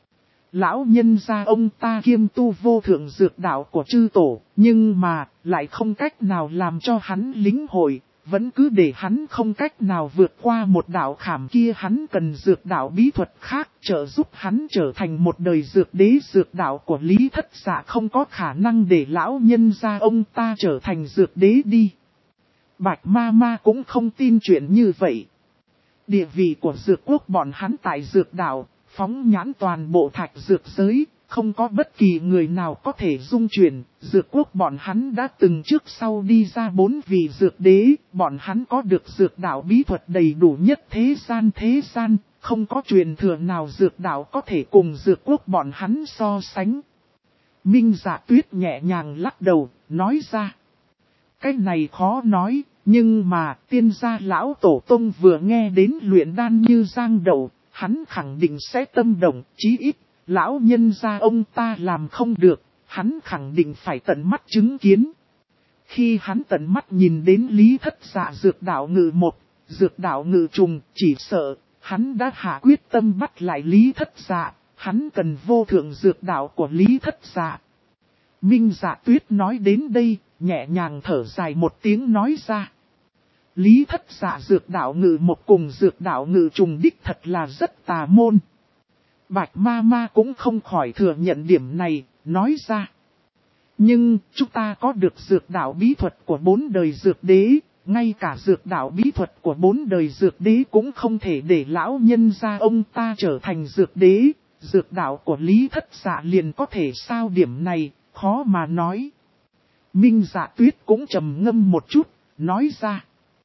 Lão nhân gia ông ta kiêm tu vô thượng dược đạo của chư tổ, nhưng mà, lại không cách nào làm cho hắn lĩnh hội, vẫn cứ để hắn không cách nào vượt qua một đạo khảm kia. Hắn cần dược đạo bí thuật khác trợ giúp hắn trở thành một đời dược đế. Dược đạo của Lý Thất Dạ không có khả năng để lão nhân gia ông ta trở thành dược đế đi. Bạch ma ma cũng không tin chuyện như vậy. Địa vị của dược quốc bọn hắn tại dược đạo, phóng nhãn toàn bộ thạch dược giới, không có bất kỳ người nào có thể dung chuyển. Dược quốc bọn hắn đã từng trước sau đi ra 4 vị dược đế, bọn hắn có được dược đạo bí thuật đầy đủ nhất thế gian, không có truyền thừa nào dược đạo có thể cùng dược quốc bọn hắn so sánh. Minh Dạ Tuyết nhẹ nhàng lắc đầu, nói ra. Cái này khó nói, nhưng mà tiên gia lão tổ tông vừa nghe đến luyện đan như giang đậu, hắn khẳng định sẽ tâm động, chí ít, lão nhân gia ông ta làm không được, hắn khẳng định phải tận mắt chứng kiến. Khi hắn tận mắt nhìn đến Lý Thất Dạ dược đạo ngự một, dược đạo ngự trùng, chỉ sợ, hắn đã hạ quyết tâm bắt lại Lý Thất Dạ, hắn cần vô thượng dược đạo của Lý Thất Dạ. Minh Dạ Tuyết nói đến đây, nhẹ nhàng thở dài một tiếng nói ra. Lý Thất Dạ dược đạo ngự một cùng dược đạo ngự trùng đích thật là rất tà môn. Bạch ma ma cũng không khỏi thừa nhận điểm này, nói ra. Nhưng, chúng ta có được dược đạo bí thuật của 4 đời dược đế, ngay cả dược đạo bí thuật của 4 đời dược đế cũng không thể để lão nhân gia ông ta trở thành dược đế. Dược đạo của Lý Thất Dạ liền có thể sao? Điểm này, khó mà nói. Minh Dạ Tuyết cũng trầm ngâm một chút, nói ra.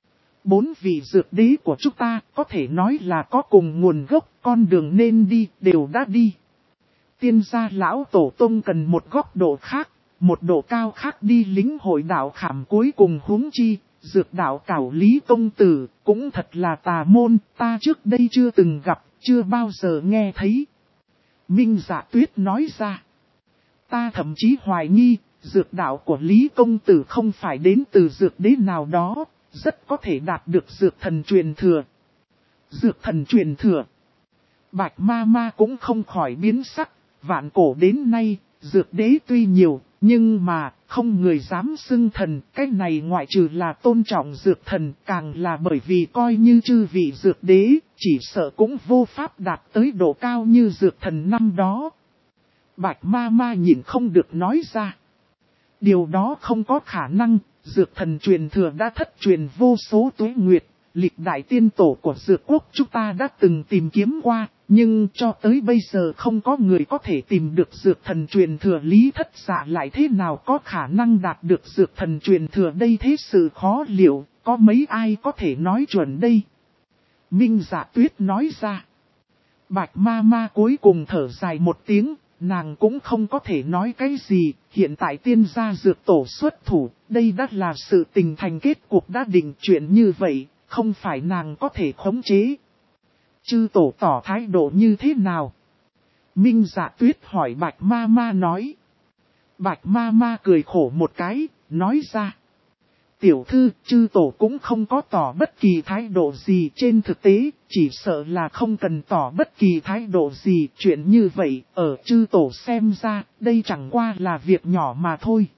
4 vị dược đế của chúng ta có thể nói là có cùng nguồn gốc, con đường nên đi, đều đã đi. Tiên gia lão tổ tông cần một góc độ khác, một độ cao khác đi lĩnh hội đạo khảm cuối cùng. Huống chi, dược đạo cảo Lý công tử, cũng thật là tà môn, ta trước đây chưa từng gặp, chưa bao giờ nghe thấy. Minh Dạ Tuyết nói ra. Ta thậm chí hoài nghi, dược đạo của Lý công tử không phải đến từ dược đế nào đó, rất có thể đạt được dược thần truyền thừa. Dược thần truyền thừa. Bạch ma ma cũng không khỏi biến sắc, vạn cổ đến nay, dược đế tuy nhiều, nhưng mà, không người dám xưng thần. Cái này ngoại trừ là tôn trọng dược thần, càng là bởi vì coi như chư vị dược đế, chỉ sợ cũng vô pháp đạt tới độ cao như dược thần năm đó. Bạch ma ma nhìn không được nói ra. Điều đó không có khả năng, dược thần truyền thừa đã thất truyền vô số tuế nguyệt, lịch đại tiên tổ của dược quốc chúng ta đã từng tìm kiếm qua, nhưng cho tới bây giờ không có người có thể tìm được dược thần truyền thừa. Lý Thất Dạ lại thế nào có khả năng đạt được dược thần truyền thừa đây? Thế sự khó liệu, có mấy ai có thể nói chuẩn đây? Minh Dạ Tuyết nói ra. Bạch ma ma cuối cùng thở dài một tiếng. Nàng cũng không có thể nói cái gì, hiện tại tiên gia dược tổ xuất thủ, đây đã là sự tình thành kết cuộc đã định. Chuyện như vậy, không phải nàng có thể khống chế. Chư tổ tỏ thái độ như thế nào? Minh Dạ Tuyết hỏi Bạch ma ma nói. Bạch ma ma cười khổ một cái, nói ra. Tiểu thư, chư tổ cũng không có tỏ bất kỳ thái độ gì. Trên thực tế, chỉ sợ là không cần tỏ bất kỳ thái độ gì. Chuyện như vậy, ở chư tổ xem ra, đây chẳng qua là việc nhỏ mà thôi.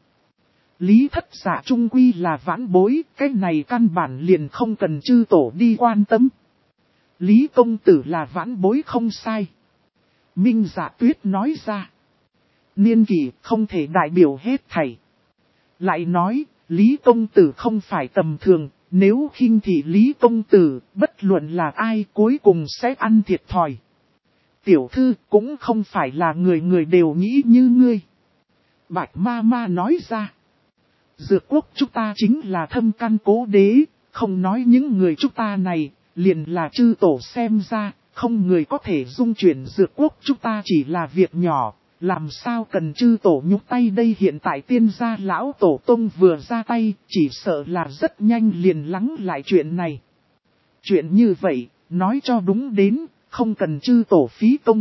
Lý Thất Dạ trung quy là vãn bối, cái này căn bản liền không cần chư tổ đi quan tâm. Lý công tử là vãn bối không sai. Minh Dạ Tuyết nói ra. Niên kỷ không thể đại biểu hết thảy. Lại nói, Lý công tử không phải tầm thường, nếu khinh thị Lý công tử, bất luận là ai cuối cùng sẽ ăn thiệt thòi. Tiểu thư cũng không phải là người người đều nghĩ như ngươi. Bạch ma ma nói ra. Dược quốc chúng ta chính là thâm căn cố đế, không nói những người chúng ta này, liền là chư tổ xem ra, không người có thể dung chuyển dược quốc chúng ta chỉ là việc nhỏ, làm sao cần chư tổ nhúc tay đây hiện tại tiên gia lão tổ tông vừa ra tay, chỉ sợ là rất nhanh liền lắng lại chuyện này. Chuyện như vậy, nói cho đúng đến, không cần chư tổ phí công.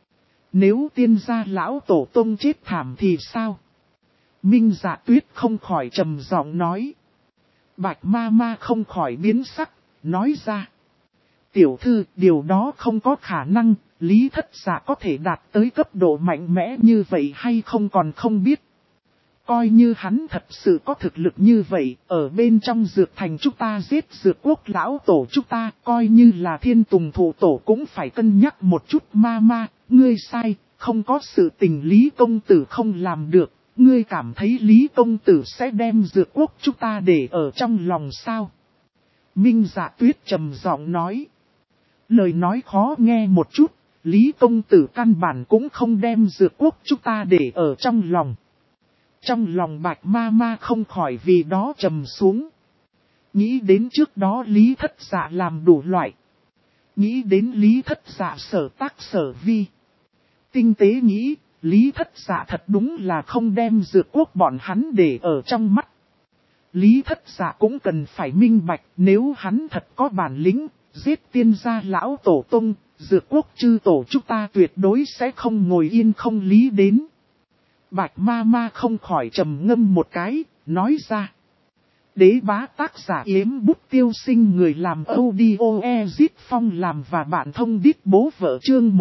Nếu tiên gia lão tổ tông chết thảm thì sao? Minh Dạ Tuyết không khỏi trầm giọng nói. Bạch ma ma không khỏi biến sắc, nói ra. Tiểu thư, điều đó không có khả năng, Lý Thất Dạ có thể đạt tới cấp độ mạnh mẽ như vậy hay không còn không biết. Coi như hắn thật sự có thực lực như vậy, ở bên trong dược thành chúng ta giết dược quốc lão tổ chúng ta, coi như là thiên tùng thủ tổ cũng phải cân nhắc một chút. Ma ma, ngươi sai, không có sự tình Lý công tử không làm được, ngươi cảm thấy Lý công tử sẽ đem dược quốc chúng ta để ở trong lòng sao? Minh Dạ Tuyết trầm giọng nói. Lời nói khó nghe một chút, Lý công tử căn bản cũng không đem dược quốc chúng ta để ở trong lòng. Trong lòng Bạch ma ma không khỏi vì đó trầm xuống. Nghĩ đến trước đó Lý Thất Dạ làm đủ loại. Nghĩ đến Lý Thất Dạ sở tác sở vi. Tinh tế nghĩ, Lý Thất Dạ thật đúng là không đem dược quốc bọn hắn để ở trong mắt. Lý Thất Dạ cũng cần phải minh bạch, nếu hắn thật có bản lĩnh, giết tiên gia lão tổ tông, dược quốc chư tổ chúng ta tuyệt đối sẽ không ngồi yên không lý đến. Bạch ma ma không khỏi trầm ngâm một cái, nói ra. Đế bá tác giả yếm bút tiêu sinh người làm audio Phong làm và bạn thông đít bố vợ chương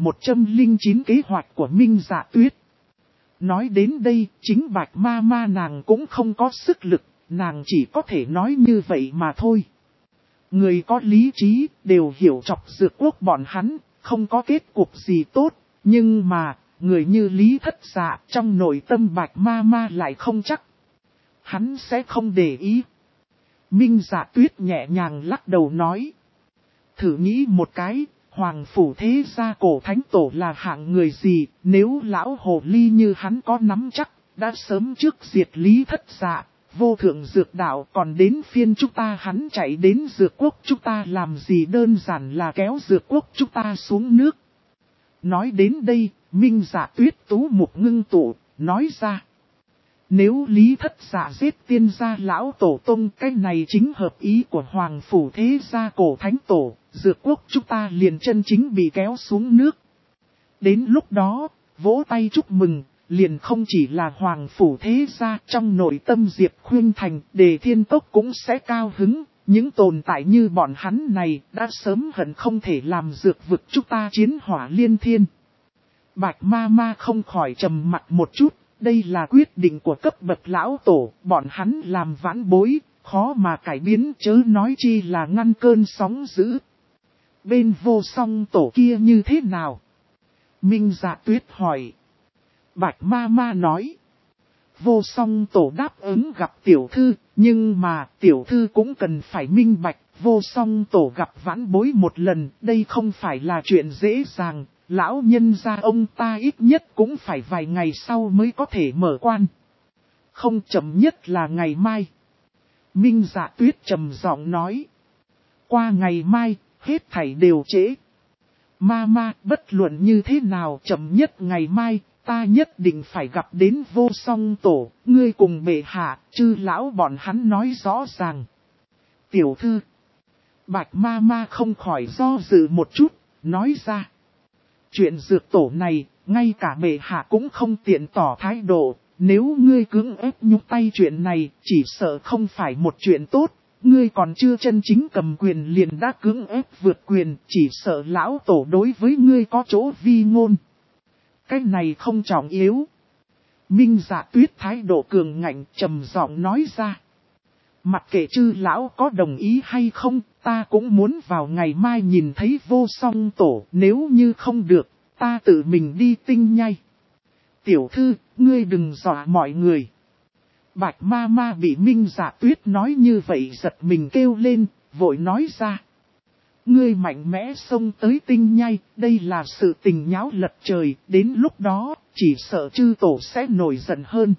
1109 kế hoạch của Minh Dạ Tuyết. Nói đến đây, chính Bạch ma ma nàng cũng không có sức lực, nàng chỉ có thể nói như vậy mà thôi. Người có lý trí đều hiểu chọc dược quốc bọn hắn, không có kết cục gì tốt, nhưng mà, người như Lý Thất Dạ trong nội tâm Bạch ma ma lại không chắc. Hắn sẽ không để ý. Minh Dạ Tuyết nhẹ nhàng lắc đầu nói. Thử nghĩ một cái, Hoàng Phủ thế gia cổ thánh tổ là hạng người gì, nếu lão hồ ly như hắn có nắm chắc, đã sớm trước diệt Lý Thất Dạ, vô thượng dược đạo còn đến phiên chúng ta hắn chạy đến dược quốc chúng ta làm gì đơn giản là kéo dược quốc chúng ta xuống nước. Nói đến đây, Minh Dạ Tuyết tú mục ngưng tụ, nói ra. Nếu Lý Thất Dạ giết tiên gia lão tổ tông, cái này chính hợp ý của Hoàng Phủ thế gia cổ thánh tổ, dược quốc chúng ta liền chân chính bị kéo xuống nước. Đến lúc đó, vỗ tay chúc mừng, liền không chỉ là Hoàng Phủ thế gia, trong nội tâm Diệp Khuyên Thành, Đề Thiên Cốc cũng sẽ cao hứng. Những tồn tại như bọn hắn này đã sớm hận không thể làm dược vực chúng ta chiến hỏa liên thiên. Bạch ma ma không khỏi trầm mặt một chút, đây là quyết định của cấp bậc lão tổ, bọn hắn làm vãn bối, khó mà cải biến chớ nói chi là ngăn cơn sóng dữ. Bên Vô Song tổ kia như thế nào? Minh Dạ Tuyết hỏi. Bạch ma ma nói. Vô Song tổ đáp ứng gặp tiểu thư, nhưng mà tiểu thư cũng cần phải minh bạch, Vô Song tổ gặp vãn bối một lần, đây không phải là chuyện dễ dàng. Lão nhân gia ông ta ít nhất cũng phải vài ngày sau mới có thể mở quan. Không chậm nhất là ngày mai. Minh Dạ Tuyết trầm giọng nói. Qua ngày mai, hết thảy đều trễ. Ma ma, bất luận như thế nào chậm nhất ngày mai, ta nhất định phải gặp đến Vô Song tổ, ngươi cùng bệ hạ, chư lão bọn hắn nói rõ ràng. Tiểu thư. Bạch ma ma không khỏi do dự một chút, nói ra. Chuyện dược tổ này, ngay cả bệ hạ cũng không tiện tỏ thái độ, nếu ngươi cưỡng ép nhúc tay chuyện này, chỉ sợ không phải một chuyện tốt, ngươi còn chưa chân chính cầm quyền liền đã cưỡng ép vượt quyền, chỉ sợ lão tổ đối với ngươi có chỗ vi ngôn. Cái này không trọng yếu. Minh Dạ Tuyết thái độ cường ngạnh trầm giọng nói ra. Mặc kệ chư lão có đồng ý hay không, ta cũng muốn vào ngày mai nhìn thấy Vô Song tổ, nếu như không được, ta tự mình đi Tinh Nhai. Tiểu thư, ngươi đừng dọa mọi người. Bạch ma ma bị Minh Dạ Tuyết nói như vậy giật mình kêu lên, vội nói ra. Ngươi mạnh mẽ xông tới Tinh Nhai, đây là sự tình nháo lật trời, đến lúc đó, chỉ sợ chư tổ sẽ nổi giận hơn.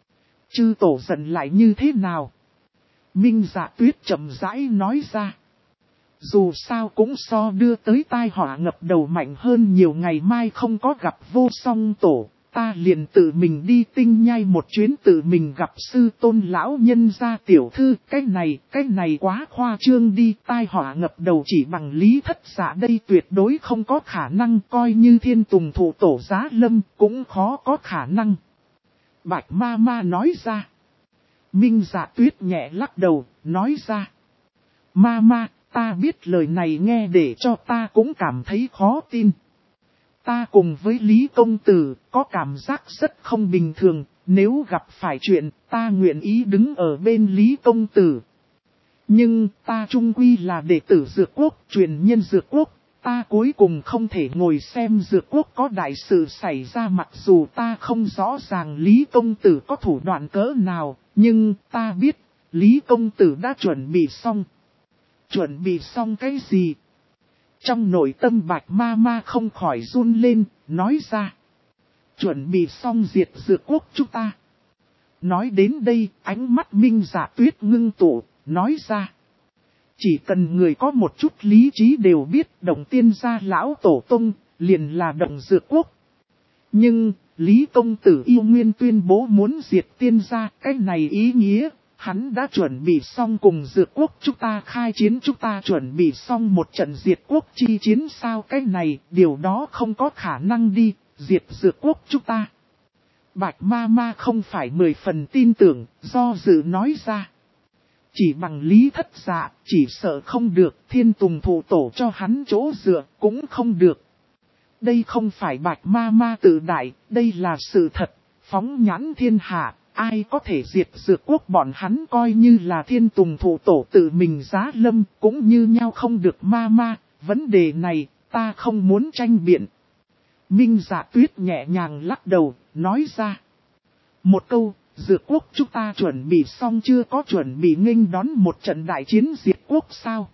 Chư tổ giận lại như thế nào? Minh Dạ Tuyết chậm rãi nói ra. Dù sao cũng so đưa tới tai họa ngập đầu mạnh hơn nhiều. Ngày mai không có gặp Vô Song Tổ, ta liền tự mình đi Tinh Nhai một chuyến, tự mình gặp sư tôn lão nhân gia tiểu thư. Cái này quá khoa trương đi, tai họa ngập đầu chỉ bằng Lý Thất Dạ đây tuyệt đối không có khả năng, coi như Thiên Tùng Thụ Tổ giá lâm cũng khó có khả năng. Bạch ma ma nói ra. Minh Dạ Tuyết nhẹ lắc đầu, nói ra. Ma ma, ta biết lời này nghe để cho ta cũng cảm thấy khó tin. Ta cùng với Lý Công Tử có cảm giác rất không bình thường, nếu gặp phải chuyện ta nguyện ý đứng ở bên Lý Công Tử. Nhưng ta chung quy là đệ tử Dược Quốc, truyền nhân Dược Quốc, ta cuối cùng không thể ngồi xem Dược Quốc có đại sự xảy ra. Mặc dù ta không rõ ràng Lý Công Tử có thủ đoạn cỡ nào, nhưng ta biết Lý Công Tử đã chuẩn bị xong. Chuẩn bị xong cái gì? Trong nội tâm Bạch ma ma không khỏi run lên, nói ra. Chuẩn bị xong diệt Dược Quốc chúng ta. Nói đến đây, ánh mắt Minh Dạ Tuyết ngưng tụ, nói ra. Chỉ cần người có một chút lý trí đều biết Động Tiên gia lão tổ tông, liền là Động Dược Quốc. Nhưng, Lý Công Tử yêu nguyên tuyên bố muốn diệt Tiên gia, cái này ý nghĩa. Hắn đã chuẩn bị xong cùng Dược Quốc chúng ta khai chiến, chúng ta chuẩn bị xong một trận diệt quốc chi chiến sao? Cái này, điều đó không có khả năng đi, diệt Dược Quốc chúng ta. Bạch ma ma không phải 10 phần tin tưởng, do dự nói ra. Chỉ bằng Lý Thất Dạ, chỉ sợ không được, Thiên Tùng Thụ Tổ cho hắn chỗ dựa, cũng không được. Đây không phải Bạch ma ma tự đại, đây là sự thật, phóng nhãn thiên hạ. Ai có thể diệt Dược Quốc bọn hắn coi như là Thiên Tùng Thụ Tổ tự mình giá lâm cũng như nhau không được ma ma, vấn đề này ta không muốn tranh biện. Minh Dạ Tuyết nhẹ nhàng lắc đầu, nói ra. Một câu, Dược Quốc chúng ta chuẩn bị xong chưa, có chuẩn bị nghênh đón một trận đại chiến diệt quốc sao?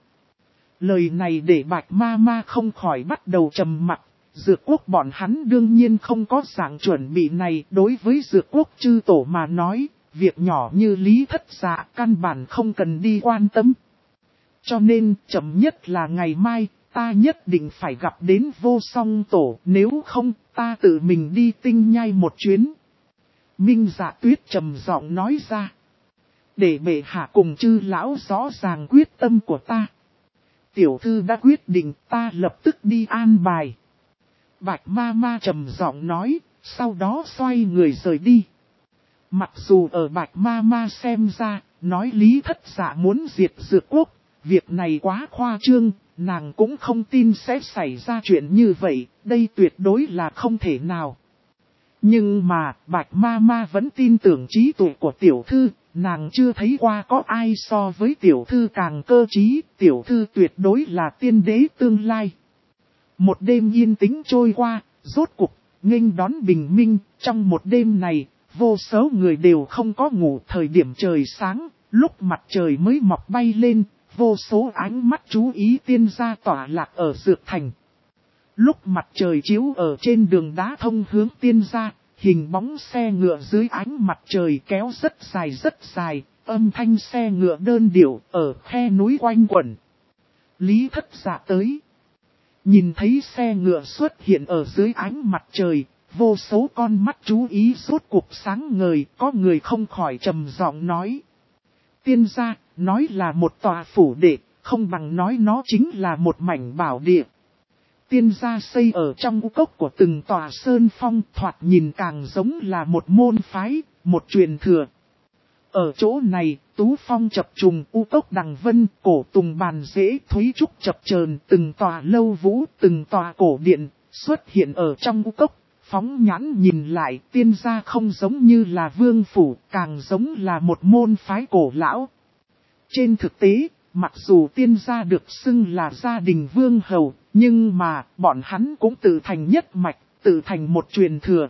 Lời này để Bạch ma ma không khỏi bắt đầu trầm mặc. Dược Quốc bọn hắn đương nhiên không có dạng chuẩn bị này. Đối với Dược Quốc chư tổ mà nói, việc nhỏ như Lý Thất Dạ căn bản không cần đi quan tâm. Cho nên chậm nhất là ngày mai, ta nhất định phải gặp đến Vô Song Tổ, nếu không ta tự mình đi Tinh Nhai một chuyến. Minh Dạ Tuyết trầm giọng nói ra. Để bệ hạ cùng chư lão rõ ràng quyết tâm của ta. Tiểu thư đã quyết định, ta lập tức đi an bài. Bạch ma ma trầm giọng nói, sau đó xoay người rời đi. Mặc dù ở Bạch ma ma xem ra, nói Lý Thất Dạ muốn diệt Dược Quốc, việc này quá khoa trương, nàng cũng không tin sẽ xảy ra chuyện như vậy, đây tuyệt đối là không thể nào. Nhưng mà, Bạch ma ma vẫn tin tưởng trí tuệ của tiểu thư, nàng chưa thấy qua có ai so với tiểu thư càng cơ trí, tiểu thư tuyệt đối là tiên đế tương lai. Một đêm yên tĩnh trôi qua, rốt cục, nghênh đón bình minh, trong một đêm này, vô số người đều không có ngủ. Thời điểm trời sáng, lúc mặt trời mới mọc bay lên, vô số ánh mắt chú ý tiên gia tỏa lạc ở Dược Thành. Lúc mặt trời chiếu ở trên đường đá thông hướng tiên gia, hình bóng xe ngựa dưới ánh mặt trời kéo rất dài, âm thanh xe ngựa đơn điệu ở khe núi quanh quẩn. Lý Thất Dạ tới. Nhìn thấy xe ngựa xuất hiện ở dưới ánh mặt trời, vô số con mắt chú ý rốt cuộc sáng ngời, có người không khỏi trầm giọng nói. Tiên gia, nói là một tòa phủ đệ, không bằng nói nó chính là một mảnh bảo địa. Tiên gia xây ở trong u cốc của từng tòa sơn phong, thoạt nhìn càng giống là một môn phái, một truyền thừa. Ở chỗ này, tú phong chập trùng, u cốc đằng vân, cổ tùng bàn rễ, thúy trúc chập chờn, từng tòa lâu vũ, từng tòa cổ điện, xuất hiện ở trong u cốc. Phóng nhãn nhìn lại, tiên gia không giống như là vương phủ, càng giống là một môn phái cổ lão. Trên thực tế, mặc dù tiên gia được xưng là gia đình vương hầu, nhưng mà bọn hắn cũng tự thành nhất mạch, tự thành một truyền thừa.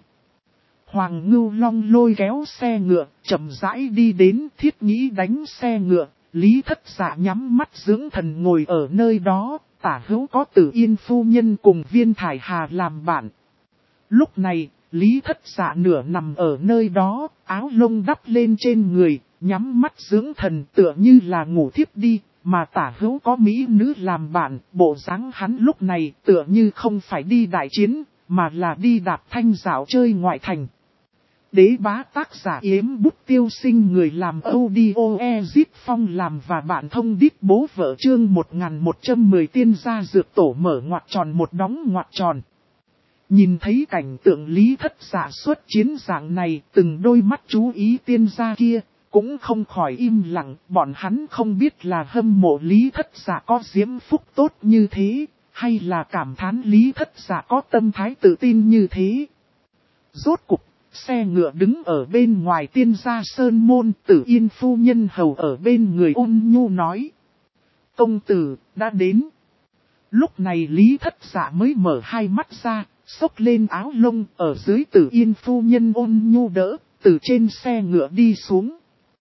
Hoàng Ngưu Long lôi kéo xe ngựa, chậm rãi đi đến, Thiết Nhĩ đánh xe ngựa, Lý Thất Dạ nhắm mắt dưỡng thần ngồi ở nơi đó, tả hữu có Tử Yên phu nhân cùng Viên Thải Hà làm bạn. Lúc này, Lý Thất Dạ nửa nằm ở nơi đó, áo lông đắp lên trên người, nhắm mắt dưỡng thần tựa như là ngủ thiếp đi, mà tả hữu có mỹ nữ làm bạn, bộ dáng hắn lúc này tựa như không phải đi đại chiến, mà là đi đạp thanh dạo chơi ngoại thành. Đế bá tác giả Yếm Bút Tiêu Sinh, người làm audio Ezit Phong làm và bạn thông đít bố vợ, chương 1110 tiên gia dược tổ mở ngoặc tròn một đóng ngoặc tròn. Nhìn thấy cảnh tượng Lý Thất Dạ xuất chiến dạng này, từng đôi mắt chú ý tiên gia kia, cũng không khỏi im lặng. Bọn hắn không biết là hâm mộ Lý Thất Dạ có diễm phúc tốt như thế, hay là cảm thán Lý Thất Dạ có tâm thái tự tin như thế. Rốt cục, xe ngựa đứng ở bên ngoài tiên gia sơn môn, Tử Yên phu nhân hầu ở bên người ôn nhu nói: công tử, đã đến. Lúc này Lý Thất Dạ mới mở hai mắt ra, xốc lên áo lông, ở dưới Tử Yên phu nhân ôn nhu đỡ, từ trên xe ngựa đi xuống.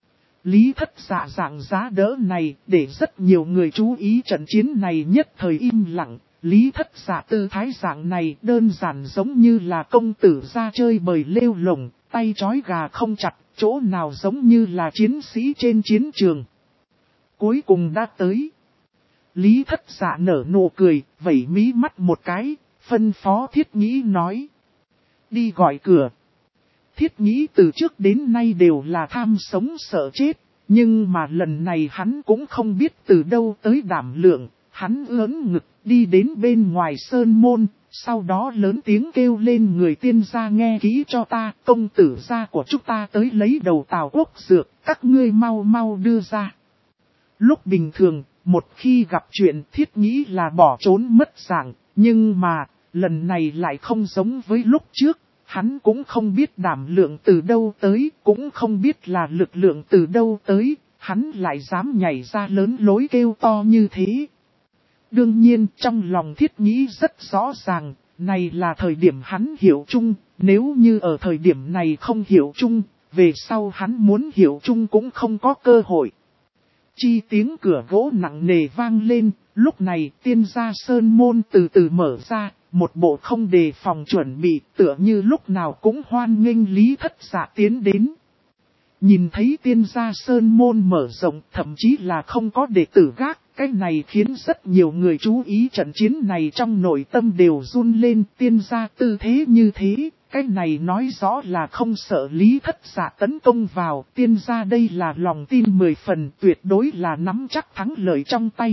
Lý Thất Dạ dạng giá đỡ này, để rất nhiều người chú ý trận chiến này nhất thời im lặng. Lý Thất Dạ tư thái dạng này đơn giản giống như là công tử ra chơi bời lêu lồng, tay trói gà không chặt, chỗ nào giống như là chiến sĩ trên chiến trường. Cuối cùng đã tới. Lý Thất Dạ nở nụ cười, vẩy mí mắt một cái, phân phó Thiết Nhĩ nói: đi gọi cửa. Thiết Nhĩ từ trước đến nay đều là tham sống sợ chết, nhưng mà lần này hắn cũng không biết từ đâu tới đảm lượng. Hắn ưỡn ngực đi đến bên ngoài sơn môn, sau đó lớn tiếng kêu lên: người tiên gia nghe kỹ cho ta, công tử gia của chúng ta tới lấy đầu Tào Quốc dược, các ngươi mau mau đưa ra. Lúc bình thường, một khi gặp chuyện Thiết Nhĩ là bỏ trốn mất dạng, nhưng mà, lần này lại không giống với lúc trước. Hắn cũng không biết đảm lượng từ đâu tới, cũng không biết là lực lượng từ đâu tới, hắn lại dám nhảy ra lớn lối kêu to như thế. Đương nhiên trong lòng Thiết Nhĩ rất rõ ràng, này là thời điểm hắn hiểu chung, nếu như ở thời điểm này không hiểu chung, về sau hắn muốn hiểu chung cũng không có cơ hội. Chi tiếng cửa gỗ nặng nề vang lên, lúc này tiên gia sơn môn từ từ mở ra, một bộ không đề phòng chuẩn bị, tựa như lúc nào cũng hoan nghênh Lý Thất Dạ tiến đến. Nhìn thấy tiên gia sơn môn mở rộng, thậm chí là không có đệ tử gác, cái này khiến rất nhiều người chú ý trận chiến này trong nội tâm đều run lên. Tiên gia tư thế như thế, cái này nói rõ là không sợ Lý Thất Dạ tấn công vào. Tiên gia đây là lòng tin 10 phần, tuyệt đối là nắm chắc thắng lợi trong tay.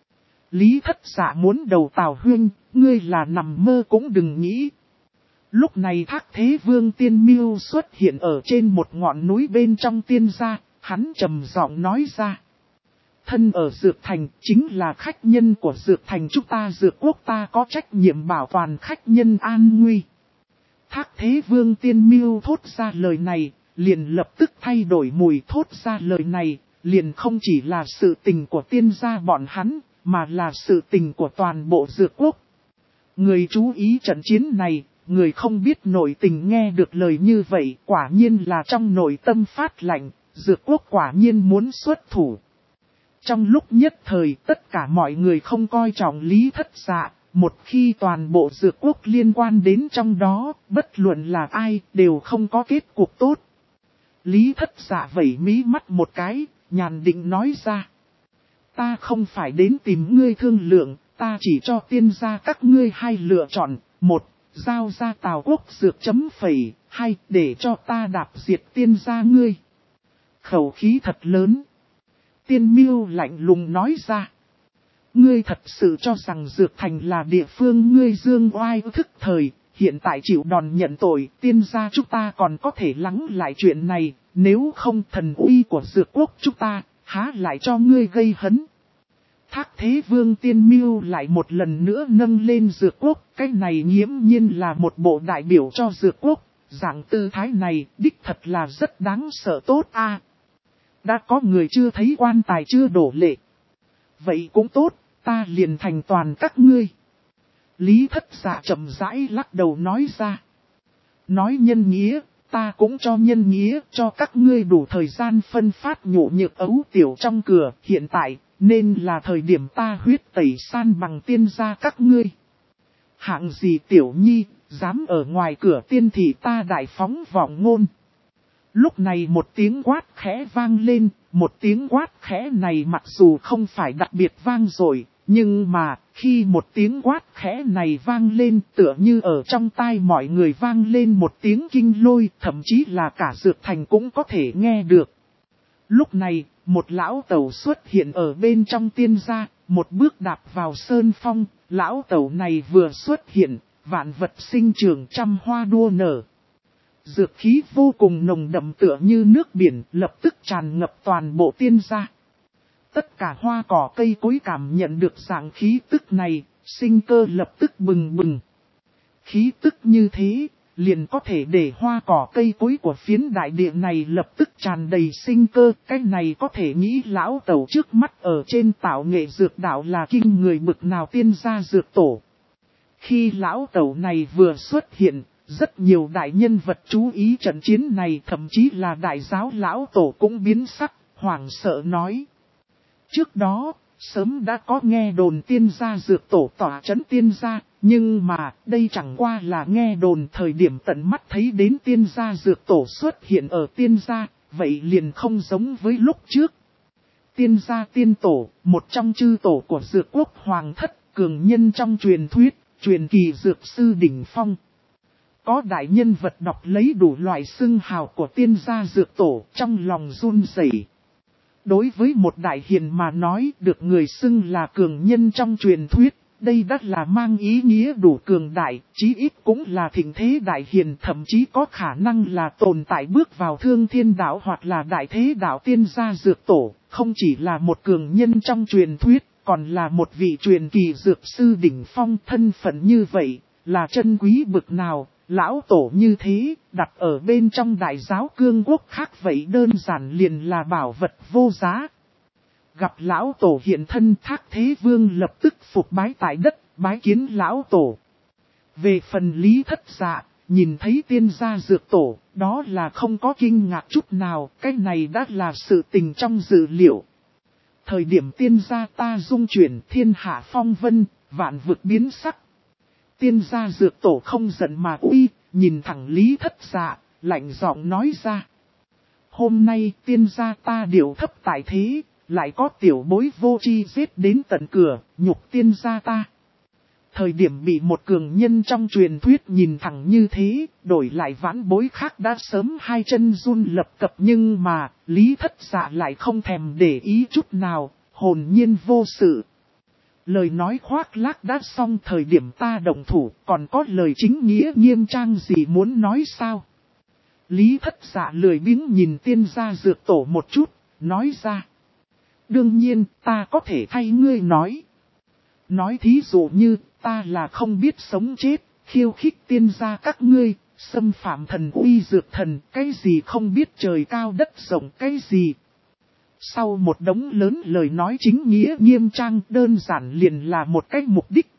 Lý Thất Dạ muốn đầu Tào Huynh, ngươi là nằm mơ cũng đừng nghĩ. Lúc này Thác Thế Vương Tiên Miêu xuất hiện ở trên một ngọn núi bên trong tiên gia, hắn trầm giọng nói ra: thân ở Dược Thành, chính là khách nhân của Dược Thành chúng ta Dược Quốc, ta có trách nhiệm bảo toàn khách nhân an nguy. Thác Thế Vương Tiên Miêu thốt ra lời này, liền lập tức thay đổi mùi. Thốt ra lời này, liền không chỉ là sự tình của tiên gia bọn hắn, mà là sự tình của toàn bộ Dược Quốc. Người chú ý trận chiến này, người không biết nội tình nghe được lời như vậy, quả nhiên là trong nội tâm phát lạnh, Dược Quốc quả nhiên muốn xuất thủ. Trong lúc nhất thời, tất cả mọi người không coi trọng Lý Thất Dạ, một khi toàn bộ Dược Quốc liên quan đến trong đó, bất luận là ai, đều không có kết cục tốt. Lý Thất Dạ vẩy mí mắt một cái, nhàn định nói ra: ta không phải đến tìm ngươi thương lượng, ta chỉ cho tiên gia các ngươi hai lựa chọn. Một, giao ra Tào Quốc dược chấm phẩy. Hai, để cho ta đạp diệt tiên gia ngươi. Khẩu khí thật lớn. Tiên Miêu lạnh lùng nói ra: ngươi thật sự cho rằng Dược Thành là địa phương ngươi dương oai thức thời, hiện tại chịu đòn nhận tội, tiên gia chúng ta còn có thể lắng lại chuyện này, nếu không thần uy của Dược Quốc chúng ta, há lại cho ngươi gây hấn. Thác Thế Vương Tiên Miêu lại một lần nữa nâng lên Dược Quốc, cái này nghiễm nhiên là một bộ đại biểu cho Dược Quốc, dạng tư thái này đích thật là rất đáng sợ tốt a. Đã có người chưa thấy quan tài chưa đổ lệ. Vậy cũng tốt, ta liền thành toàn các ngươi. Lý Thất Dạ chậm rãi lắc đầu nói ra: nói nhân nghĩa, ta cũng cho nhân nghĩa, cho các ngươi đủ thời gian phân phát nhộ nhược ấu tiểu trong cửa. Hiện tại, nên là thời điểm ta huyết tẩy san bằng tiên gia các ngươi. Hạng gì tiểu nhi, dám ở ngoài cửa tiên thì ta đại phóng vọng ngôn. Lúc này một tiếng quát khẽ vang lên, một tiếng quát khẽ này mặc dù không phải đặc biệt vang dội, nhưng mà khi một tiếng quát khẽ này vang lên tựa như ở trong tai mọi người vang lên một tiếng kinh lôi, thậm chí là cả Dược Thành cũng có thể nghe được. Lúc này, một lão tẩu xuất hiện ở bên trong tiên gia, một bước đạp vào sơn phong, lão tẩu này vừa xuất hiện, vạn vật sinh trưởng trăm hoa đua nở. Dược khí vô cùng nồng đậm tựa như nước biển lập tức tràn ngập toàn bộ tiên gia. Tất cả hoa cỏ cây cối cảm nhận được dạng khí tức này, sinh cơ lập tức bừng bừng. Khí tức như thế, liền có thể để hoa cỏ cây cối của phiến đại địa này lập tức tràn đầy sinh cơ. Cái này có thể nghĩ lão tẩu trước mắt ở trên tạo nghệ dược đạo là kinh người bực nào tiên gia dược tổ. Khi lão tẩu này vừa xuất hiện, rất nhiều đại nhân vật chú ý trận chiến này, thậm chí là đại giáo lão tổ cũng biến sắc, hoảng sợ nói. Trước đó, sớm đã có nghe đồn tiên gia dược tổ tỏa trấn tiên gia, nhưng mà đây chẳng qua là nghe đồn. Thời điểm tận mắt thấy đến tiên gia dược tổ xuất hiện ở tiên gia, vậy liền không giống với lúc trước. Tiên gia tiên tổ, một trong chư tổ của dược quốc hoàng thất, cường nhân trong truyền thuyết, truyền kỳ dược sư đỉnh phong. Có đại nhân vật đọc lấy đủ loại xưng hào của tiên gia dược tổ, trong lòng run rẩy. Đối với một đại hiền mà nói được người xưng là cường nhân trong truyền thuyết, đây đã là mang ý nghĩa đủ cường đại, chí ít cũng là thịnh thế đại hiền, thậm chí có khả năng là tồn tại bước vào thương thiên đạo hoặc là đại thế đạo tiên gia dược tổ, không chỉ là một cường nhân trong truyền thuyết, còn là một vị truyền kỳ dược sư đỉnh phong. Thân phận như vậy, là chân quý bực nào. Lão tổ như thế, đặt ở bên trong đại giáo cương quốc khác vậy đơn giản liền là bảo vật vô giá. Gặp lão tổ hiện thân, Thác Thế Vương lập tức phục bái tại đất, bái kiến lão tổ. Về phần Lý Thất Dạ, nhìn thấy tiên gia dược tổ, đó là không có kinh ngạc chút nào, cái này đã là sự tình trong dự liệu. Thời điểm tiên gia ta dung chuyển thiên hạ phong vân, vạn vực biến sắc. Tiên gia dược tổ không giận mà uy, nhìn thẳng Lý Thất Dạ, lạnh giọng nói ra. Hôm nay tiên gia ta điều thấp tại thế, lại có tiểu bối vô tri giết đến tận cửa, nhục tiên gia ta. Thời điểm bị một cường nhân trong truyền thuyết nhìn thẳng như thế, đổi lại vãn bối khác đã sớm hai chân run lập cập, nhưng mà Lý Thất Dạ lại không thèm để ý chút nào, hồn nhiên vô sự. Lời nói khoác lác đã xong, thời điểm ta động thủ, còn có lời chính nghĩa nghiêm trang gì muốn nói sao? Lý Thất Dạ lười biếng nhìn tiên gia dược tổ một chút, nói ra. Đương nhiên, ta có thể thay ngươi nói. Nói thí dụ như, ta là không biết sống chết, khiêu khích tiên gia các ngươi, xâm phạm thần uy dược thần, cái gì không biết trời cao đất rộng, cái gì. Sau một đống lớn lời nói chính nghĩa nghiêm trang, đơn giản liền là một cái mục đích.